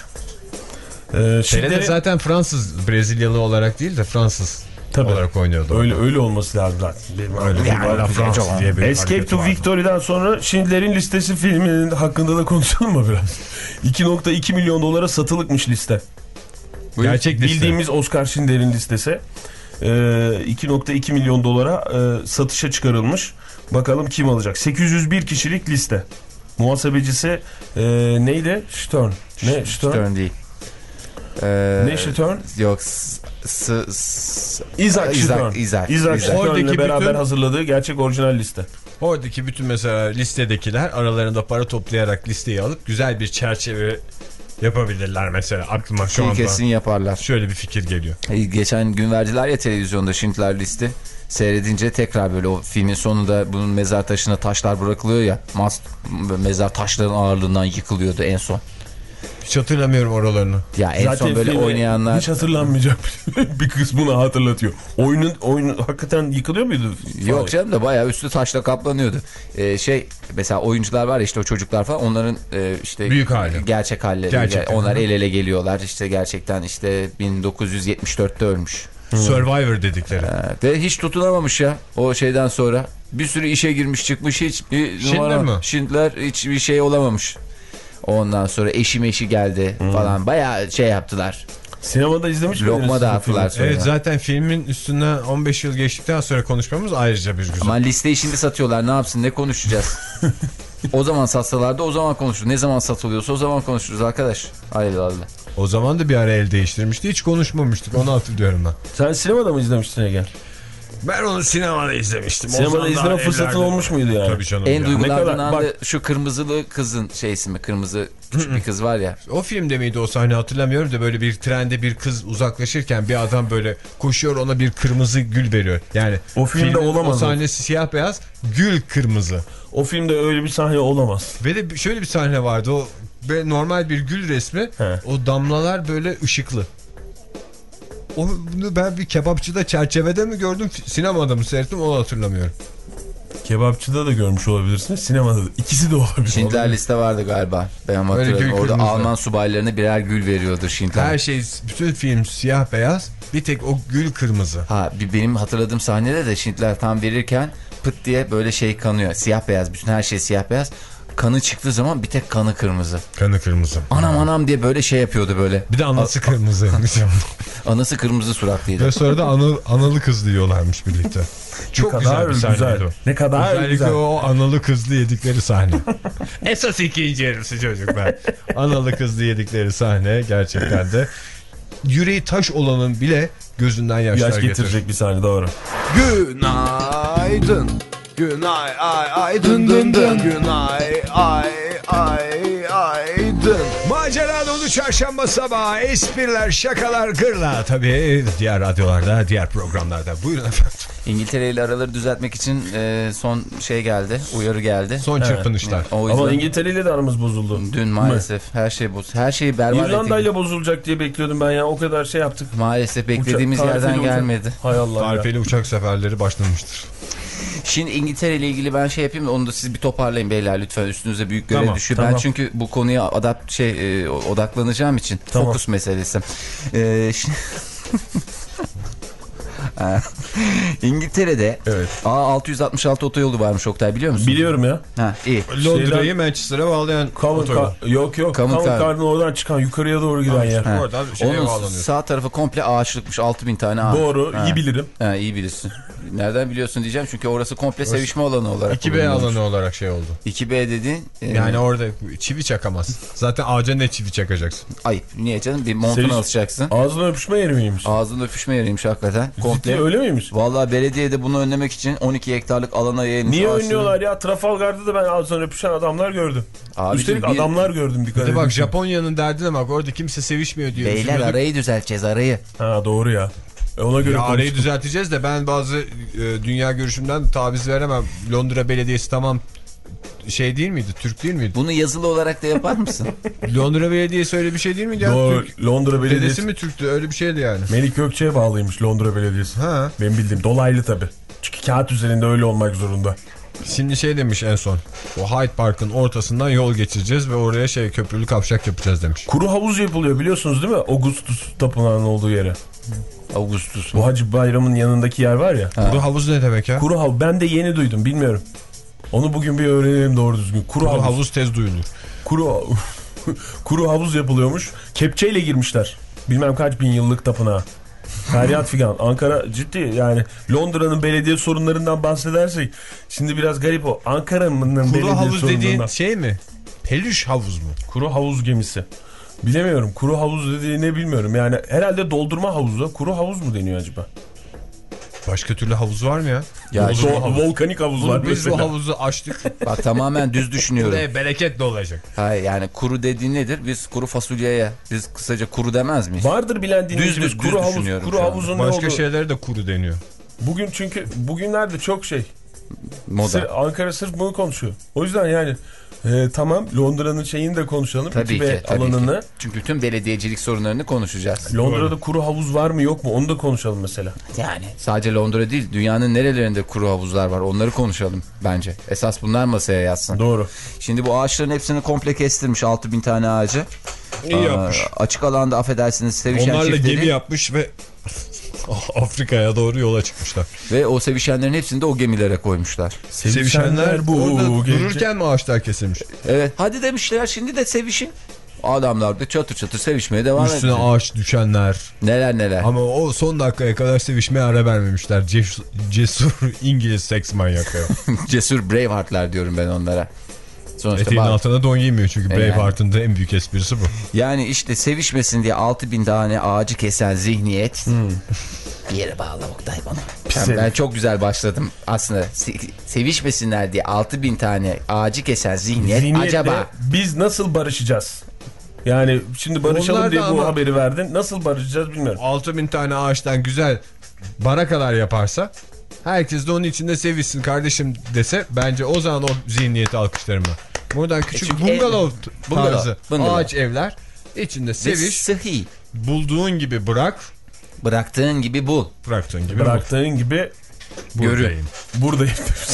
Ee, şimdi... Pele de zaten Fransız, Brezilyalı olarak değil de Fransız Tabii. olarak oynuyordu. Öyle öyle olması lazım zaten. Öyle Viva la France diye bir Escape to Victory'den sonra Schindler'in Listesi filminin hakkında da konuşalım mı biraz? iki nokta iki milyon dolara satılıkmış liste. Gerçek liste. Bildiğimiz Oscar Schindler'in listesi. Ee, iki nokta iki milyon dolara e, satışa çıkarılmış. Bakalım kim alacak? sekiz yüz bir kişilik liste. Muhasebecisi e, neydi? Stern. Ne Stern? Stern değil. Ee, ne Stern? Yok. S, s, Isaac Stern. Isaac. Isaac Stern'le beraber bütün, hazırladığı gerçek orijinal liste. Oradaki bütün mesela listedekiler aralarında para toplayarak listeyi alıp güzel bir çerçeve yapabilirler mesela. Aklıma şu anda kesin yaparlar. Şöyle bir fikir geliyor. Geçen gün verdiler ya televizyonda Schindler listi. Seyredince tekrar böyle o filmin sonunda bunun mezar taşına taşlar bırakılıyor ya. Mas, mezar taşların ağırlığından yıkılıyordu en son. Hiç hatırlamıyorum oralarını. Ya en zaten son böyle oynayanlar... Hiç hatırlanmayacak bir kısmını hatırlatıyor. Oyunun oyun hakikaten yıkılıyor muydu? Yok canım da bayağı üstü taşla kaplanıyordu. Ee, şey mesela oyuncular var ya işte o çocuklar falan, onların e, işte büyük hali. Gerçek halleri. Gerçekten. Onlar el ele geliyorlar işte gerçekten işte bin dokuz yüz yetmiş dörtte ölmüş. Survivor dedikleri. Ee, ve hiç tutunamamış ya o şeyden sonra. Bir sürü işe girmiş çıkmış, hiç bir Schindler numara, mi? Schindler hiçbir şey olamamış. Ondan sonra eşi meşi geldi hmm. falan, bayağı şey yaptılar. Sinemada izlemiş miydiniz? Lokma dağıttılar sonra. Evet, zaten filmin üstünden on beş yıl geçtikten sonra konuşmamız ayrıca bir güzel. Ama listeyi şimdi satıyorlar, ne yapsın, ne konuşacağız? O zaman satsalardı o zaman konuşuruz. Ne zaman satılıyorsa o zaman konuşuruz arkadaş. Hayır Allah. O zaman da bir ara el değiştirmişti. Hiç konuşmamıştık, onu hatırlıyorum ben. Sen sinemada mı izlemiştin Ege? Ben onu sinemada izlemiştim. Sinemada izleme fırsatın olmuş muydu yani? Tabii canım. En ya. duygulandığından kadar- da şu kırmızılı kızın şeysi mi? Kırmızı küçük bir kız var ya. O filmde miydi o sahne hatırlamıyorum da böyle bir trende bir kız uzaklaşırken bir adam böyle koşuyor, ona bir kırmızı gül veriyor. Yani O filmde filmin olamaz o o. sahnesi siyah beyaz, gül kırmızı. O filmde öyle bir sahne olamaz. Ve de şöyle bir sahne vardı, o ve normal bir gül resmi, He. o damlalar böyle ışıklı. Onu ben bir kebapçıda çerçevede mi gördüm, sinemada mı seyrettim, onu hatırlamıyorum. Kebapçıda da görmüş olabilirsiniz. Sinemada da. İkisi de olabilir. Schindler Liste vardı galiba. Ben hatırladım. gül Orada kırmızı. Alman subaylarına birer gül veriyordu Schindler. Her şey, bütün film siyah beyaz, bir tek o gül kırmızı. Ha, bir benim hatırladığım sahnede de Schindler tam verirken pıt diye böyle şey kanıyor. Siyah beyaz, bütün her şey siyah beyaz. Kanı çıktığı zaman bir tek kanı kırmızı. Kanı kırmızı. Anam anam diye böyle şey yapıyordu böyle. Bir de anası kırmızıymış. Anası kırmızı suratlıydı. Ve sonra da anıl, analı kızlı yiyorlarmış birlikte. Çok Ne güzel kadar bir güzel. sahneydi o. Ne kadar Özellikle güzel. o analı kızlı yedikleri sahne. Esas ikinci yarısı çocuklar. Analı kızlı yedikleri sahne gerçekten de yüreği taş olanın bile gözünden yaşlar Yaş getirecek. getirecek bir sahne, doğru. Günaydın. Günay ay ay dın dın dın. Günay ay ay ay dın. Macera dolu çarşamba sabahı, espriler, şakalar, gırla. Tabii diğer radyolarda, diğer programlarda. Buyurun efendim. İngiltere ile araları düzeltmek için e, son şey geldi, uyarı geldi. Son çırpınışlar. O yüzden Ama İngiltere ile de aramız bozuldu. dün maalesef her şey boz, her şeyi berbat İrlanda ettik. ile bozulacak diye bekliyordum ben ya. O kadar şey yaptık. Maalesef beklediğimiz Uçak- yerden tarifeli uçak- gelmedi. Hay Allah ya. Tarifeli uçak seferleri başlamıştır. Şimdi İngiltere ile ilgili ben şey yapayım da onu da siz bir toparlayın beyler lütfen, üstünüze büyük görev Tamam, düşüyor. tamam. Ben çünkü bu konuya adapt şey e, odaklanacağım için Tamam. fokus meselesi. Ee, şimdi... İngiltere'de Evet. A altı yüz altmış altı otoyolu varmış Oktay, biliyor musun? Biliyorum ya. Ha, iyi. Londra'yı Şeyden- Manchester'a bağlayan Covent otoyol. Gar- yok yok. Covent Covent Gar- Garden oradan çıkan yukarıya doğru giden yer. Ha. Oradan şeye Onun bağlanıyor. sağ tarafı komple ağaçlıkmış, altı bin tane ağaç. Doğru, Ha. iyi bilirim. Ha, iyi bilirsin. Nereden biliyorsun diyeceğim çünkü orası komple sevişme alanı olarak iki B kullanılmış. alanı olarak şey oldu. iki B dediğin e, Yani orada çivi çakamaz. Zaten ağaca ne çivi çakacaksın? ayıp. Niye canım? Bir montunu Seviş- alacaksın. Ağzına öpüşme yeri miymiş? Ağzında öpüşme yeriymiş hakikaten. Komple. Ciddi öyle miymiş? Vallahi belediye de bunu önlemek için on iki hektarlık alana yayılmış. Niye ağaçların- önlüyorlar ya? Trafalgar'da da ben ağzına öpüşen adamlar gördüm. Abicim, Üstelik bir- adamlar gördüm, dikkat Bir de edin. bak Japonya'nın derdine bak, orada kimse sevişmiyor diyor. Beyler Üzülüyorduk. arayı düzelteceğiz, arayı. Ha doğru ya. E ona göre Ya arayı konuştuk. düzelteceğiz de ben bazı e, dünya görüşümden taviz veremem. Londra Belediyesi tamam şey değil miydi? Türk değil miydi? Bunu yazılı olarak da yapar mısın? Londra Belediyesi öyle bir şey değil miydi? Ya? Doğru. Türk. Londra Dedesi Belediyesi. mi Türktü? Öyle bir şeydi yani. Melik Gökçe'ye bağlıymış Londra Belediyesi. Ha. Benim bildiğim dolaylı tabii. Çünkü kağıt üzerinde öyle olmak zorunda. Şimdi şey demiş en son. O Hyde Park'ın ortasından yol geçireceğiz ve oraya şey köprülü kavşak yapacağız demiş. Kuru havuz yapılıyor biliyorsunuz değil mi? Augustus Tapınağı'nın olduğu yere. Ağustos. Bu Hacı Bayram'ın yanındaki yer var ya. Kuru havuz ne demek ya? Kuru, Kuru havuz. Ben de yeni duydum, bilmiyorum. Onu bugün bir öğrenelim doğru düzgün. Kuru, havuz. havuz. tez duyulur. Kuru, kuru havuz yapılıyormuş. Kepçeyle girmişler. Bilmem kaç bin yıllık tapınağa. Feryat figan. Ankara ciddi yani. Londra'nın belediye sorunlarından bahsedersek. Şimdi biraz garip o. Ankara'nın belediye Kuru havuz dediğin sorunlarından. şey mi? Peluş havuz mu? Kuru havuz gemisi. Bilemiyorum. Kuru havuz dediği ne bilmiyorum. Yani herhalde doldurma havuzu. Kuru havuz mu deniyor acaba? Başka türlü havuz var mı ya? Ya Do- şimdi, volkanik havuz var Bunu biz mesela. bu havuzu açtık. bak tamamen düz düşünüyorum. Buraya bereketli olacak. Hayır yani kuru dediğin nedir? Biz kuru fasulyeye biz kısaca kuru demez miyiz? Vardır bilen dinleyicimiz. Düz düz kuru havuz, düşünüyorum kuru şu anda. havuzun ne Başka olduğu. şeylere de kuru deniyor. Bugün çünkü bugünlerde çok şey. Moda. Sır- Ankara sırf bunu konuşuyor. O yüzden yani e, tamam Londra'nın şeyini de konuşalım. Tabii İki B ki, tabii alanını. ki. Çünkü bütün belediyecilik sorunlarını konuşacağız. Londra'da kuru havuz var mı yok mu onu da konuşalım mesela. Yani sadece Londra değil, dünyanın nerelerinde kuru havuzlar var onları konuşalım bence. Esas bunlar masaya yatsın. Doğru. Şimdi bu ağaçların hepsini komple kestirmiş, altı bin tane ağacı. İyi Aa, yapmış. Açık alanda affedersiniz sevişen Onlarla çiftleri gemi yapmış ve Afrika'ya doğru yola çıkmışlar. ve o sevişenlerin hepsini de o gemilere koymuşlar. Sevişenler bu orada gece. dururken mi ağaçlar kesilmiş? Evet hadi demişler şimdi de sevişin. Adamlar da çatır çatır sevişmeye devam ediyor. Üstüne ağaç düşenler. Neler neler. Ama o son dakikaya kadar sevişmeye ara vermemişler. Cesur, cesur İngiliz seks manyakları. Cesur Braveheart'lar diyorum ben onlara. Sonuçta Eteğin bak, altına don giymiyor çünkü E Braveheart'ın da en büyük esprisi bu. yani işte sevişmesin diye altı bin tane ağacı kesen zihniyet. Bir yere bağla Oktay bana. Ben, ben çok güzel başladım aslında. Se sevişmesinler diye altı bin tane ağacı kesen zihniyet. Zihniyetle Acaba biz nasıl barışacağız? Yani şimdi barışalım Onlar diye da bu ama- haberi verdin. Nasıl barışacağız bilmiyorum. altı bin tane ağaçtan güzel barakalar yaparsa herkes de onun içinde sevişsin kardeşim dese bence o zaman o zihniyeti alkışlarım ben. Buradan küçük çünkü bungalov ev- tarzı bungalov. ağaç evler içinde ve seviş, sıhhi. bulduğun gibi bırak, Bıraktığın gibi bul. bıraktığın gibi Bıraktığın gibi bul. Görü. Buradayım. buradayım.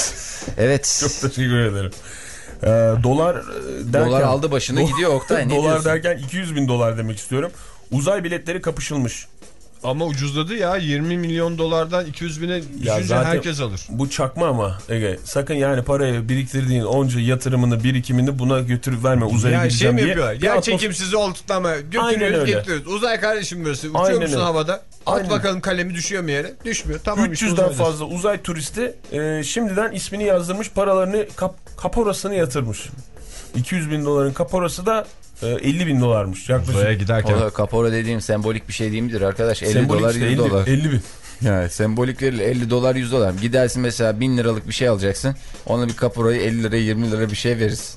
Evet. Çok teşekkür ederim. Ee, dolar e, derken... Dolar aldı başını gidiyor Oktay. Ne dolar diyorsun? derken iki yüz bin dolar demek istiyorum. Uzay biletleri kapışılmış. Ama ucuzladı ya, yirmi milyon dolardan iki yüz bine düşünce zaten- herkes alır. Bu çakma ama Ege. Sakın yani parayı biriktirdiğin onca yatırımını, birikimini buna götürüp verme. Uzaya Ya şey gideceğim mi diye. yapıyorlar? Bir Ya atmos- çekimsiz oltuklama Aynen götürüyoruz öyle. getiriyoruz. Uzay kardeşim burası. Uçuyor Aynen musun öyle. havada? At Aynen. bakalım kalemi düşüyor mu yere? Düşmüyor. Tamam üç işte yüzden uzaydasın. fazla uzay turisti e, şimdiden ismini yazdırmış, paralarını kap, kaporasını yatırmış. iki yüz bin doların kaporası da e, elli bin dolarmış yaklaşık. Uzaya giderken. O da kapora dediğim sembolik bir şey değil midir arkadaş? elli Sembolik dolar işte, yüz elli, dolar. elli bin. Yani sembolik verilir elli dolar yüz dolar. Gidersin mesela bin liralık bir şey alacaksın. Ona bir kaporayı elli lira yirmi lira bir şey veririz.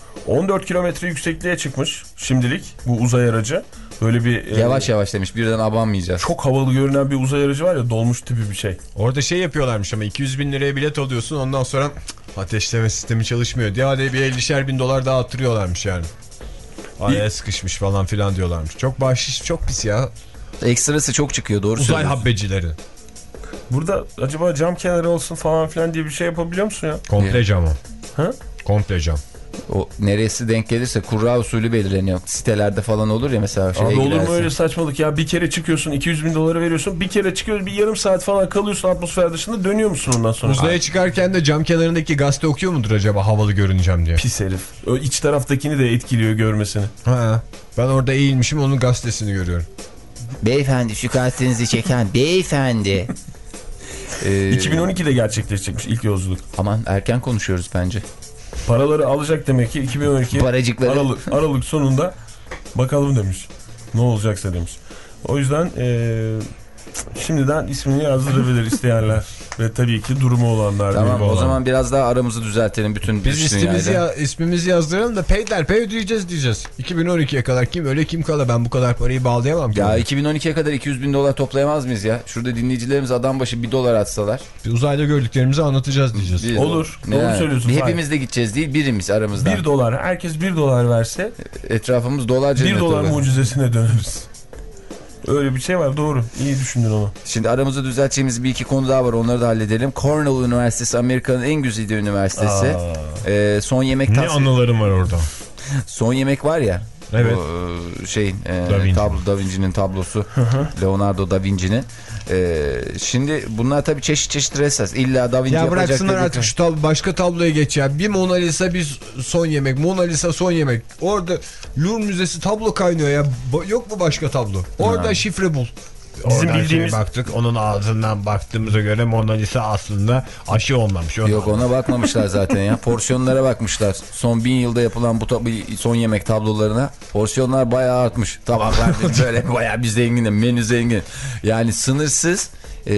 on dört kilometre yüksekliğe çıkmış şimdilik bu uzay aracı. Böyle bir e, Yavaş yavaş demiş, birden abanmayacağız. çok havalı görünen bir uzay aracı var ya, dolmuş tipi bir şey. Orada şey yapıyorlarmış ama iki yüz bin liraya bilet alıyorsun, ondan sonra cık, ateşleme sistemi çalışmıyor diye hadi bir ellişer bin dolar daha attırıyorlarmış yani. Araya sıkışmış falan filan diyorlarmış. Çok bahşiş, çok pis ya. Ekstrası çok çıkıyor, doğru Uzay söylüyorsun. habbecileri. Burada acaba cam kenarı olsun falan filan diye bir şey yapabiliyor musun ya? Komple cam o. Ha? Komple cam. O neresi denk gelirse kurra usulü belirleniyor. Sitelerde falan olur ya mesela. şeye Abi olur mu girersin. öyle saçmalık ya, bir kere çıkıyorsun iki yüz bin dolara veriyorsun, bir kere çıkıyorsun bir yarım saat falan kalıyorsun atmosfer dışında, dönüyor musun ondan sonra? Uzaya çıkarken de cam kenarındaki gazete okuyor mudur acaba havalı görüneceğim diye? Pis herif. O iç taraftakini de etkiliyor görmesini. Ha, ben orada eğilmişim, onun gazetesini görüyorum. Beyefendi şu kartınızı çeken beyefendi. ee, iki bin on ikide gerçekleşecekmiş ilk yolculuk. Aman erken konuşuyoruz bence. Paraları alacak demek ki iki bin on iki Paracıkları. Aralık, Aralık sonunda bakalım demiş. Ne olacaksa demiş. O yüzden ee, şimdiden ismini yazdırabilir isteyenler. Ve tabii ki durumu olanlar. Tamam durumu o olan. zaman biraz daha aramızı düzeltelim bütün Biz dış ismimizi, dünyayla. ya, ismimizi yazdıralım da peyderpey ödeyeceğiz diyeceğiz. iki bin on ikiye kadar kim öyle kim kala, ben bu kadar parayı bağlayamam. Ya ki. iki bin on ikiye kadar iki yüz bin dolar toplayamaz mıyız ya? Şurada dinleyicilerimiz adam başı bir dolar atsalar. Biz uzayda gördüklerimizi anlatacağız diyeceğiz. Bir- Olur, Ne doğru yani? söylüyorsun. Bir Hayır. hepimiz de gideceğiz değil, birimiz aramızdan. Bir dolar, herkes bir dolar verse Etrafımız dolar cenneti bir dolar olur. mucizesine döneriz. Öyle bir şey var, doğru. İyi düşündün onu. Şimdi aramızda düzelteceğimiz bir iki konu daha var, onları da halledelim. Cornell Üniversitesi Amerika'nın en güzide üniversitesi. Ee, son yemek Ne tavsiye... anılarım var orada. Son yemek var ya. Evet. Bu, e, şeyin e, Da Vinci. tablo Da Vinci'nin tablosu. Leonardo Da Vinci'nin. E, şimdi bunlar tabii çeşit çeşit ressas. İlla Da Vinci Ya yapacak bıraksınlar dedik. artık şu tablo, başka tabloya geç ya. Bir Mona Lisa, bir son yemek. Mona Lisa son yemek. Orada Louvre Müzesi tablo kaynıyor ya. Ba- yok mu başka tablo? Orada Ha. şifre bul. Bizim Oradan bildiğimiz- şeye baktık. Onun ağzından baktığımıza göre Mona Lisa aslında aşı olmamış. Onu Yok ona bakmamışlar zaten ya. Porsiyonlara bakmışlar. Son bin yılda yapılan bu tab- son yemek tablolarına porsiyonlar bayağı artmış. Tabaklar böyle bayağı bir zengin, menü zengin. Yani sınırsız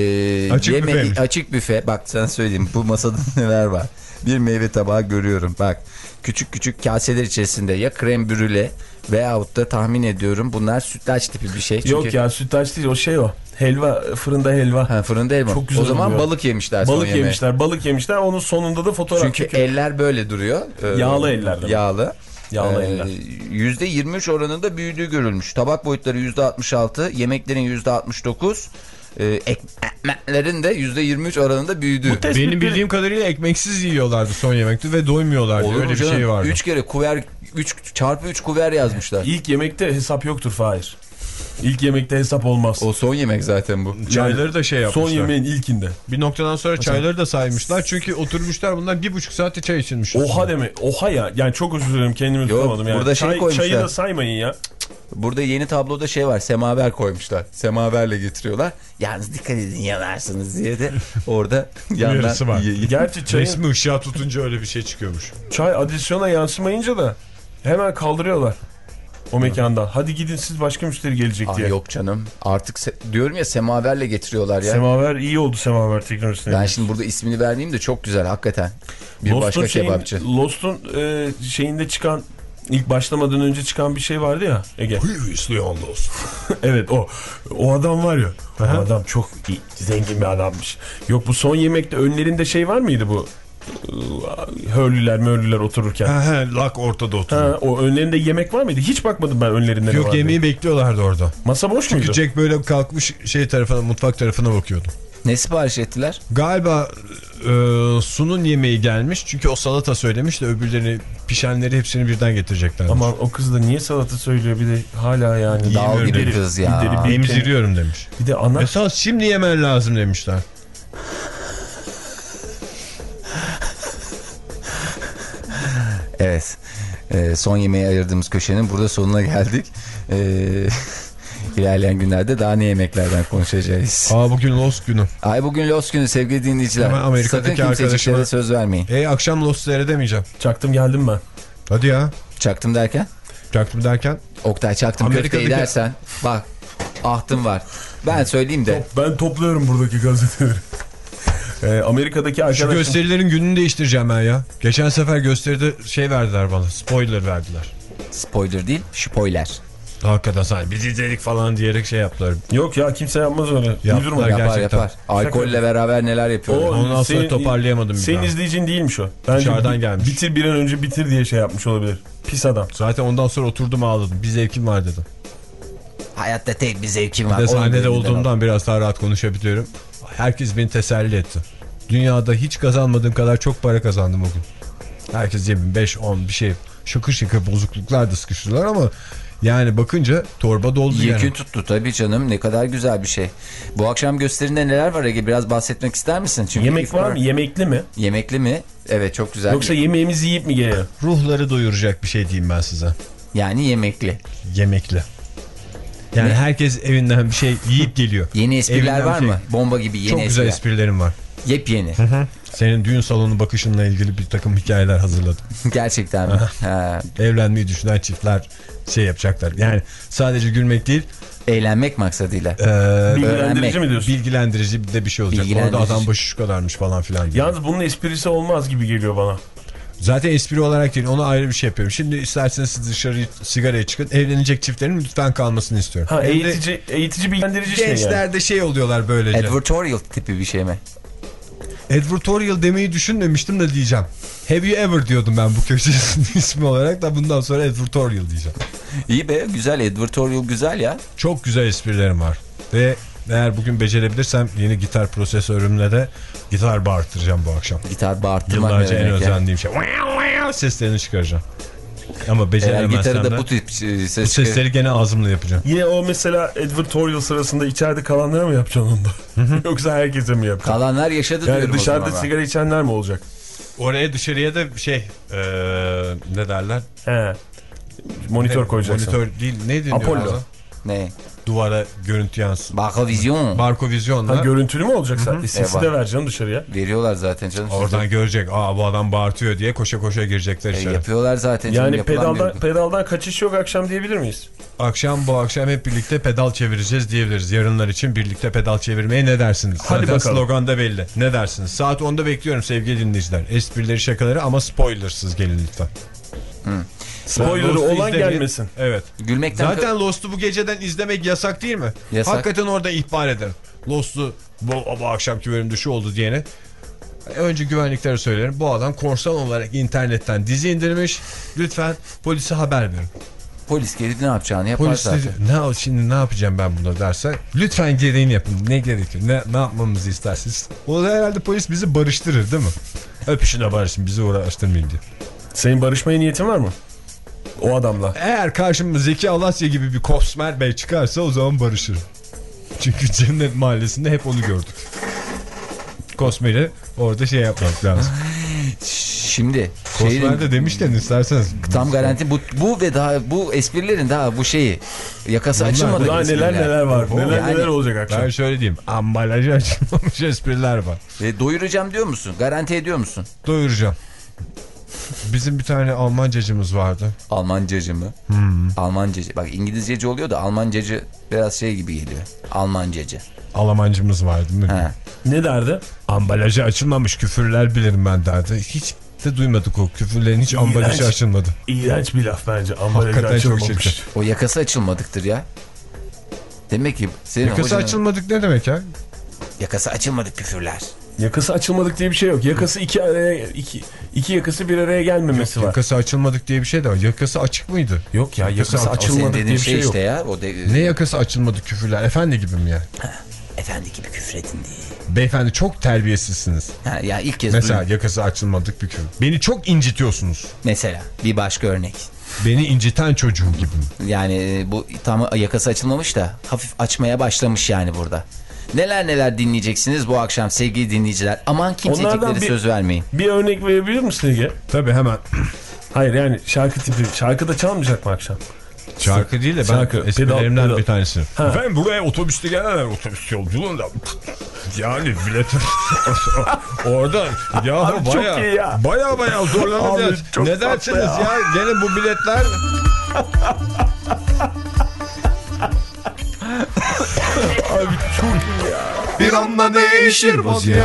e, Açık yeme- büfeymiş. açık büfe. Bak sen söyleyeyim bu masada neler var. Bir meyve tabağı görüyorum. Bak küçük küçük kaseler içerisinde ya krem brüle veyahut da tahmin ediyorum bunlar sütlaç tipi bir şey. Çünkü... Yok ya, sütlaç değil o, şey o. Helva, fırında helva. Ha, fırında elma. Çok güzel o zaman oluyor. balık yemişler son Balık yemeğe. yemişler, balık yemişler. Onun sonunda da fotoğraf Çünkü çekiyor. eller böyle duruyor. Ee, Yağlı eller de. Yağlı. Yağlı Ee, eller. yüzde yirmi üç oranında büyüdüğü görülmüş. Tabak boyutları yüzde altmış altı, yemeklerin yüzde altmış dokuz, e, ekmeklerin de yüzde yirmi üç oranında büyüdüğü. Bu tespit Benim bir- bildiğim kadarıyla ekmeksiz yiyorlardı son yemekte ve doymuyorlardı. Olur mu Öyle bir canım? şey vardı. üç kere kuver, üç çarpı üç kuver yazmışlar. İlk yemekte hesap yoktur Fahir. İlk yemekte hesap olmaz. O son yemek zaten bu. Çayları da şey yapmışlar. Son yemeğin ilkinde. Bir noktadan sonra çayları da saymışlar. Çünkü oturmuşlar bundan bir buçuk saatte çay içilmiş. Oha deme. Oha ya. Yani çok özür dilerim, kendimi tutamadım. Yani. Burada şey Çay, koymuşlar. çayı da saymayın ya. Burada yeni tabloda şey var, semaver koymuşlar. Semaverle getiriyorlar. Yalnız dikkat edin yanarsınız diye de orada yandan. Uyarısı var. Gerçi çayın, Resmi ışığa tutunca öyle bir şey çıkıyormuş. çay adisyona yansımayınca da hemen kaldırıyorlar o mekandan. Hadi gidin siz, başka müşteri gelecek Aa, diye. yok canım artık diyorum ya, semaverle getiriyorlar ya. Semaver iyi oldu, semaver teknolojisine. Ben şimdi burada ismini vermeyeyim de çok güzel hakikaten. Bir Lost'un başka şeyin, kebapçı. Lost'un e, şeyinde çıkan, ilk başlamadan önce çıkan bir şey vardı ya Ege. Previously on Lost. Evet, o o adam var ya. O adam çok iyi, zengin bir adammış. Yok, bu son yemekte önlerinde şey var mıydı bu? Hörlüler mörlüler otururken. Lak ortada oturuyor. Ha, o önlerinde yemek var mıydı? Hiç bakmadım ben önlerinde. Yok, yemeği bekliyorlardı orada. Masa boş Çünkü muydu? Jack böyle kalkmış şey tarafına, mutfak tarafına bakıyordu. Ne sipariş ettiler? Galiba e, Su'nun yemeği gelmiş. Çünkü o salata söylemiş de öbürlerini, pişenleri hepsini birden getirecekler. Aman, o kız da niye salata söylüyor bir de hala yani. Dal gibi Gideri- kız ya. gideri bir- Emziriyorum demiş. Bir de ana. Esas şimdi yemen lazım demişler. Evet. Ee, son yemeğe ayırdığımız köşenin burada sonuna geldik. Ee, ilerleyen günlerde daha ne yemeklerden konuşacağız. Aa, bugün Lost günü. Ay bugün Lost günü sevgili dinleyiciler. Hemen Amerika'daki Sakın kimseciklere arkadaşıma- söz vermeyin. E akşam Lost seyredemeyeceğim. Çaktım geldim ben. Hadi ya. Çaktım derken? Çaktım derken. Oktay çaktım Amerika'daki- köfteyi dersen. Bak ahtım var. Ben söyleyeyim de. Ben topluyorum buradaki gazeteleri. Ee, Amerika'daki Şu arkadaşım. gösterilerin gününü değiştireceğim ben ya. Geçen sefer gösteride şey verdiler bana. Spoiler verdiler. Spoiler değil, spoiler. Hakikaten sen biz izledik falan diyerek şey yaptılar. Yok ya, kimse yapmaz öyle. Yaptılar. Uydurma. Yapar Gerçekten. yapar. Alkolle beraber neler yapıyorlar. O- Ondan sonra senin- toparlayamadım bir Senin daha. izleyicin değilmiş o. Bence Dışarıdan bi- gelmiş. Bitir bir an önce bitir diye şey yapmış olabilir. Pis adam. Zaten ondan sonra oturdum ağladım. Bir zevkim var dedim. Hayatta tek bir zevkim Bir var. de Onun sahnede bölümünden olduğumdan biraz daha rahat konuşabiliyorum. Herkes beni teselli etti. Dünyada hiç kazanmadığım kadar çok para kazandım o gün. Herkes cebim beş on bir şey şıkır şıkır bozukluklar da sıkıştılar ama yani bakınca torba doldu Yekün yani. tuttu tabii canım, ne kadar güzel bir şey. Bu akşam gösterinde neler var Ege, biraz bahsetmek ister misin? Çünkü Yemek var mı? Yemekli mi? Yemekli mi? Evet, çok güzel. Yoksa yemeğimizi yiyip mi gelelim? Ruhları doyuracak bir şey diyeyim ben size. Yani yemekli. Yemekli. Yani Ne? herkes evinden bir şey yiyip geliyor. Yeni espriler Evinden var şey- mı? Bomba gibi yeni Çok güzel espriler. esprilerim var. Yepyeni. Senin düğün salonu bakışınla ilgili bir takım hikayeler hazırladım. Gerçekten mi? Ha. Evlenmeyi düşünen çiftler şey yapacaklar. Yani sadece gülmek değil, Eğlenmek maksadıyla. e, Bilgilendirici öğrenmek. mi diyorsun? bilgilendirici de bir şey olacak. Orada Bilgilendirici. adam başı şu kadarmış falan filan gibi. Yalnız bunun esprisi olmaz gibi geliyor bana. Zaten espri olarak değil, ona ayrı bir şey yapıyorum. Şimdi isterseniz siz dışarı sigaraya çıkın. Evlenecek çiftlerin lütfen kalmasını istiyorum. Ha, Hem de eğitici, eğitici bilgilendirici şey yani. gençler de şey oluyorlar böylece. Advertorial tipi bir şey mi? Advertorial demeyi düşünmemiştim de diyeceğim. Have you ever diyordum ben bu köşesinin ismi olarak da bundan sonra advertorial diyeceğim. İyi be, güzel, advertorial güzel ya. Çok güzel esprilerim var. Ve eğer bugün becerebilirsem yeni gitar prosesörümle de gitar bağırtıracağım bu akşam. Gitar bağırttırmak Yıllarca ne en demek ya? özendiğim şey. Seslerini çıkaracağım. Ama Eğer beceremezsem gitarı de da bu tip e, bu ses sesleri gene ağzımla yapacağım. Yine o mesela advertorial sırasında içeride kalanlara mı yapacaksın onda? Yoksa herkese mi yapacaksın? kalanlar yaşadı Yani diyorum o dışarıda zaman ben. sigara içenler mi olacak? Oraya dışarıya da şey ee, ne derler? He. Monitör Ne- koyacaksın. Monitör değil, ne deniyor? Apollo. orada? Ne? Duvara görüntü yansın. Barkovizyon. Barkovizyonla Ha, görüntülü mü olacak zaten? Sesi E, de var. ver canım dışarıya. Veriyorlar zaten canım. oradan görecek. Aa, bu adam bağırtıyor diye koşa koşa girecekler E, içeri. yapıyorlar zaten. canım, Yani yapılan pedaldan bir- pedaldan kaçış yok akşam diyebilir miyiz? Akşam bu akşam hep birlikte pedal çevireceğiz diyebiliriz. Yarınlar için birlikte pedal çevirmeye ne dersiniz? Hadi Zaten bakalım. slogan da belli. Ne dersiniz? Saat onda bekliyorum sevgili dinleyiciler. Esprileri, şakaları ama spoilersız gelin lütfen. Spoiler'ı Lost'u olan izlemeyin. gelmesin. Evet. Gülmekten Zaten Lost'u bu geceden izlemek yasak değil mi? Yasak. Hakikaten orada ihbar ederim. Lost'u bu, bu akşamki bölümde şu oldu diyene. Önce güvenliklere söylerim. Bu adam korsan olarak internetten dizi indirmiş. Lütfen polise haber verin. polis gelip ne yapacağını yapar Polis zaten. ne yap- şimdi ne yapacağım ben buna derse lütfen gereğini yapın. Ne gerekir? Ne, ne yapmamızı istersiniz? O da herhalde polis bizi barıştırır değil mi? Öpüşüne barışın, bizi uğraştırmayın diye. Senin barışmaya niyetin var mı? O adamla. Eğer karşıma Zeki Alasya gibi bir Kosmer Bey çıkarsa o zaman barışırım. Çünkü Cennet Mahallesi'nde hep onu gördük. Kosmer'i orada şey yapmak lazım. Şimdi Kosmer de demişken isterseniz. tam garanti bu bu ve daha bu esprilerin daha bu şeyi yakası Bunlar, açılmadı. Daha neler neler var. Neler Yani- neler olacak akşam. Ben şöyle diyeyim. Ambalajı açılmamış espriler var. Ve doyuracağım diyor musun? Garanti ediyor musun? Doyuracağım. Bizim bir tane Almancacımız vardı. Almancacı mı? Hmm. Almancacı. Bak İngilizceci oluyor da Almancacı biraz şey gibi geliyor. Almancacı. Almancımız vardı. Ha. Ne derdi? Ambalajı açılmamış küfürler bilirim ben derdi. Hiç de duymadık o küfürlerin, hiç ambalajı İğrenç. açılmadı. İğrenç bir laf bence. Ambalajı Hakikaten çok açılmamış. çirkin. O yakası açılmadıktır ya. Demek ki senin Yakası hocanın- açılmadık ne demek ya? yakası açılmadık küfürler. Yakası açılmadık diye bir şey yok. Yakası iki araya iki, iki yakası bir araya gelmemesi var. Yakası açılmadık diye bir şey de var. Yakası açık mıydı? Yok ya yakası Yakası- O senin açılmadık dediğin diye bir şey, şey yok. işte ya. O de, Ne yakası açılmadı küfürler? Efendi gibi mi ya? efendi gibi küfredin diye. Beyefendi çok terbiyesizsiniz. Ha, ya ilk kez Mesela duydum. yakası açılmadık bir küfür. Beni çok incitiyorsunuz. Mesela bir başka örnek. Beni inciten çocuğum gibi mi? Yani e, bu tam yakası açılmamış da hafif açmaya başlamış yani burada. Neler neler dinleyeceksiniz bu akşam sevgili dinleyiciler. Aman kimseciklere Onlardan bir- söz vermeyin. Bir örnek verebilir misin Ege? Tabii hemen. Hayır yani şarkı tipi. Şarkı da çalmayacak mı akşam? Şarkı değil de ben Şarkı, esprilerimden pedal, bir tanesi. Ha. Ben buraya otobüste gelenler otobüs yolculuğunda yani bilet oradan ya Abi çok baya iyi ya. baya baya zorlanacağız. Abi çok Ne tatlı dersiniz ya. ya? Gene bu biletler Bir anda değişir vaziyet.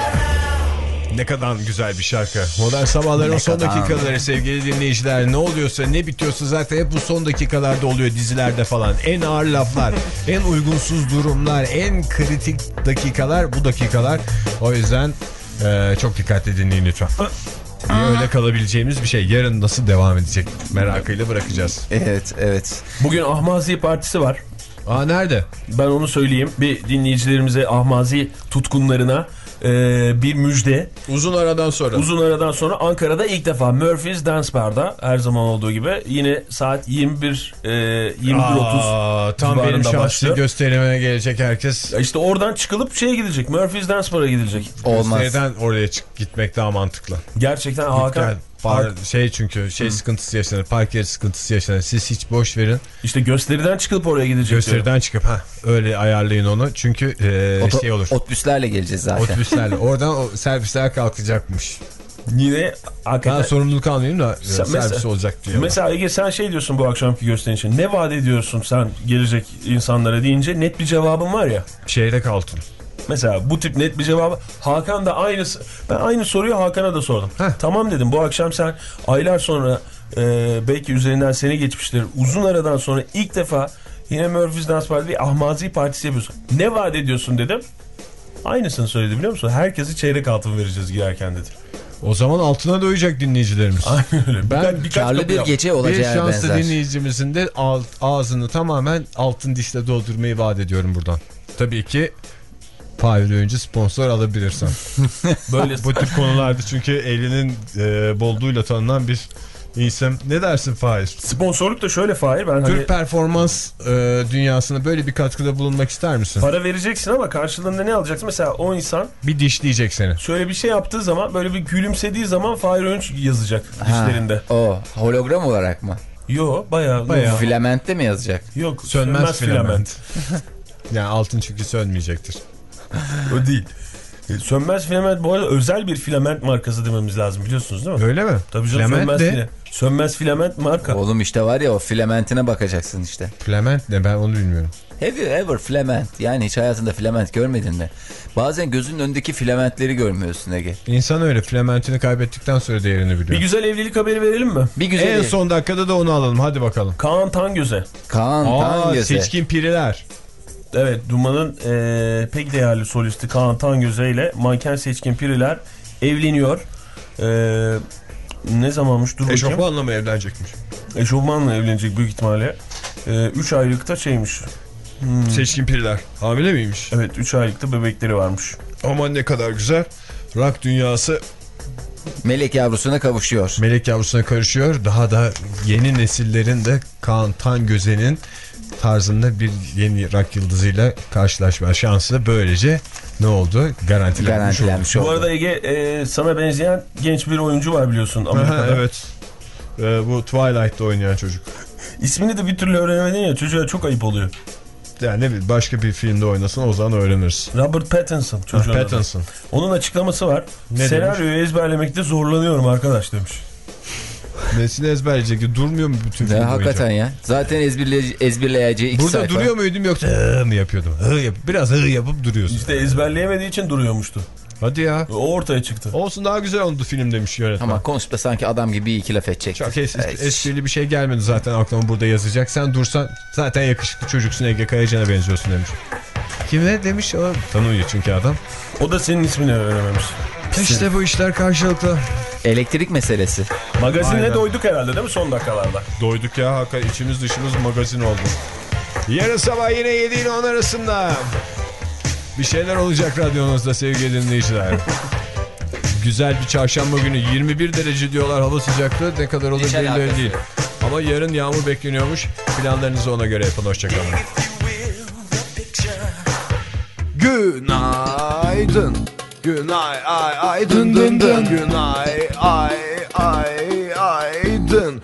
ne kadar güzel bir şarkı. Modern Sabahların Ne son kadar. dakikaları sevgili dinleyiciler. Ne oluyorsa ne bitiyorsa zaten hep bu son dakikalarda oluyor dizilerde falan. En ağır laflar, en uygunsuz durumlar, en kritik dakikalar bu dakikalar. O yüzden e, çok dikkatli dinleyin lütfen. Niye öyle kalabileceğimiz bir şey. Yarın nasıl devam edecek merakıyla bırakacağız. Evet evet. Bugün Ahmazi Partisi var. Aa nerede? Ben onu söyleyeyim. Bir dinleyicilerimize, Ahmazi tutkunlarına e, bir müjde. Uzun aradan sonra. Uzun aradan sonra Ankara'da ilk defa Murphy's Dance Bar'da her zaman olduğu gibi yine saat yirmi bir yirmi bir otuz Aa, tam benim civarında şahsi başlıyor. gösterime gelecek herkes. İşte oradan çıkılıp şeye gidecek. Murphy's Dance Bar'a gidilecek. Olmaz. Gösteriden oraya çık gitmek daha mantıklı. Gerçekten Hakan. Yani par- şey çünkü şey sıkıntısı yaşanır, park yeri sıkıntısı yaşanır. Siz hiç boş verin. İşte gösteriden çıkılıp oraya gidecek. diyor. Gösteriden çıkıp ha öyle ayarlayın onu. Çünkü e, Oto- şey olur. Otobüslerle geleceğiz zaten. Otobüslerle. Oradan o servisler kalkacakmış. Yine hakikaten. Ben sorumluluk almayayım da e, Sen servis mesela- olacak diye. Mesela Ege sen şey diyorsun bu akşamki gösterin için. Ne vaat ediyorsun sen gelecek insanlara deyince net bir cevabın var ya. Çeyrek altın. Mesela bu tip net bir cevabı. Hakan da aynısı. Ben aynı soruyu Hakan'a da sordum. Heh. Tamam dedim bu akşam sen aylar sonra e, belki üzerinden sene geçmiştir. Uzun aradan sonra ilk defa yine Murphy's Dance Party bir Ahmazi Partisi yapıyorsun. Ne vaat ediyorsun dedim. Aynısını söyledi biliyor musun? Herkese çeyrek altın vereceğiz girerken dedi. O zaman altına doyacak dinleyicilerimiz. Aynen öyle. Ben Birkaç- birkaç Karlı kapı bir yap. gece Bir olacağı şanslı benzer. dinleyicimizin de ağ- ağzını tamamen altın dişle doldurmayı vaat ediyorum buradan. Tabii ki Fahir Öğüncü sponsor alabilirsem. Böyle Bu tip konularda çünkü elinin e, bolluğuyla tanınan bir isim. Ne dersin Fahir? sponsorluk da şöyle Fahir. Ben hani Türk performans e, dünyasına böyle bir katkıda bulunmak ister misin? para vereceksin ama karşılığında ne alacaksın? Mesela o insan Bir dişleyecek seni. şöyle bir şey yaptığı zaman böyle bir gülümsediği zaman Fahir Öğünç yazacak Ha, dişlerinde. o hologram olarak mı? Yo bayağı. Bayağı. Filamentte mi yazacak? Yok Sönmez, filament. Yani altın çünkü sönmeyecektir. O değil. E, Sönmez filament bu arada özel bir filament markası dememiz lazım biliyorsunuz değil mi? Öyle mi? Tabii canım Filament sönmez, ne? fila- sönmez filament marka. Oğlum işte var ya o filamentine bakacaksın işte. Filament ne? Ben onu bilmiyorum. Have you ever filament? Yani hiç hayatında filament görmedin mi? Bazen gözünün önündeki filamentleri görmüyorsun Ege. İnsan öyle filamentini kaybettikten sonra değerini Bir biliyor. güzel evlilik haberi verelim mi? Bir güzel. En son dakikada da onu alalım. Hadi bakalım. Kaan Tangöze. Kaan Aa, Tangöze. seçkin piriler. Evet Duman'ın e, pek değerli solisti Kaan Tangöze ile manken Seçkin Piriler evleniyor. E, ne zamanmış dur bakayım. Eşofmanla mı evlenecekmiş? Eşofmanla evlenecek büyük ihtimalle. üç aylıkta şeymiş. Hmm. Seçkin piriler. Hamile miymiş? Evet üç aylıkta bebekleri varmış. Aman ne kadar güzel. Rock dünyası Melek yavrusuna kavuşuyor. Melek yavrusuna karışıyor. Daha da yeni nesillerin de Kaan Tangöze'nin tarzında bir yeni rock yıldızıyla karşılaşma şansı böylece ne oldu? Garantilenmiş, Garantilenmiş oldu. Bu arada Ege e, sana benzeyen genç bir oyuncu var biliyorsun Amerika'da. Evet. Ee, bu Twilight'ta oynayan çocuk. İsmini de bir türlü öğrenemedin ya, çocuğa çok ayıp oluyor. Yani ne bileyim, başka bir filmde oynasın, o zaman öğreniriz. Robert Pattinson çocuğun Ha, adı. Pattinson. Onun açıklaması var. Ne Senaryoyu ezberlemekte zorlanıyorum arkadaş demiş. Nesini ezberleyecek? Durmuyor mu bütün film Ya, boyunca? hakikaten ya. Zaten ezberle, ezberleyeceği iki Burada sayfa. duruyor muydum yoksa hı mı yapıyordum? Hı yap Biraz hı yapıp duruyorsun. İşte ezberleyemediği için duruyormuştu. Hadi ya. O ortaya çıktı. Olsun, daha güzel oldu film demiş yönetmen. Ama konuşta sanki adam gibi bir iki laf edecekti. Çok es Evet. esprili bir şey gelmedi zaten aklıma, burada yazacak. Sen dursan zaten yakışıklı çocuksun, Ege Kayacan'a benziyorsun demiş. Kime demiş o? Tanıyor çünkü adam. O da senin ismini öğrenememiş. İşte bu işler karşılıklı. Elektrik meselesi. Magazinle Aynen. doyduk herhalde değil mi son dakikalarda? Doyduk ya, hakikaten içimiz dışımız magazin oldu. Yarın sabah yine yedi ile on arasında bir şeyler olacak radyonuzda sevgili dinleyiciler. Güzel bir çarşamba günü, yirmi bir derece diyorlar hava sıcaklığı, ne kadar olur Hiç belli alakası değil. Ama yarın yağmur bekleniyormuş. Planlarınızı ona göre yapın, hoşçakalın. Günaydın. Günay ay ay dın dın dın. Günay ay ay ay dın.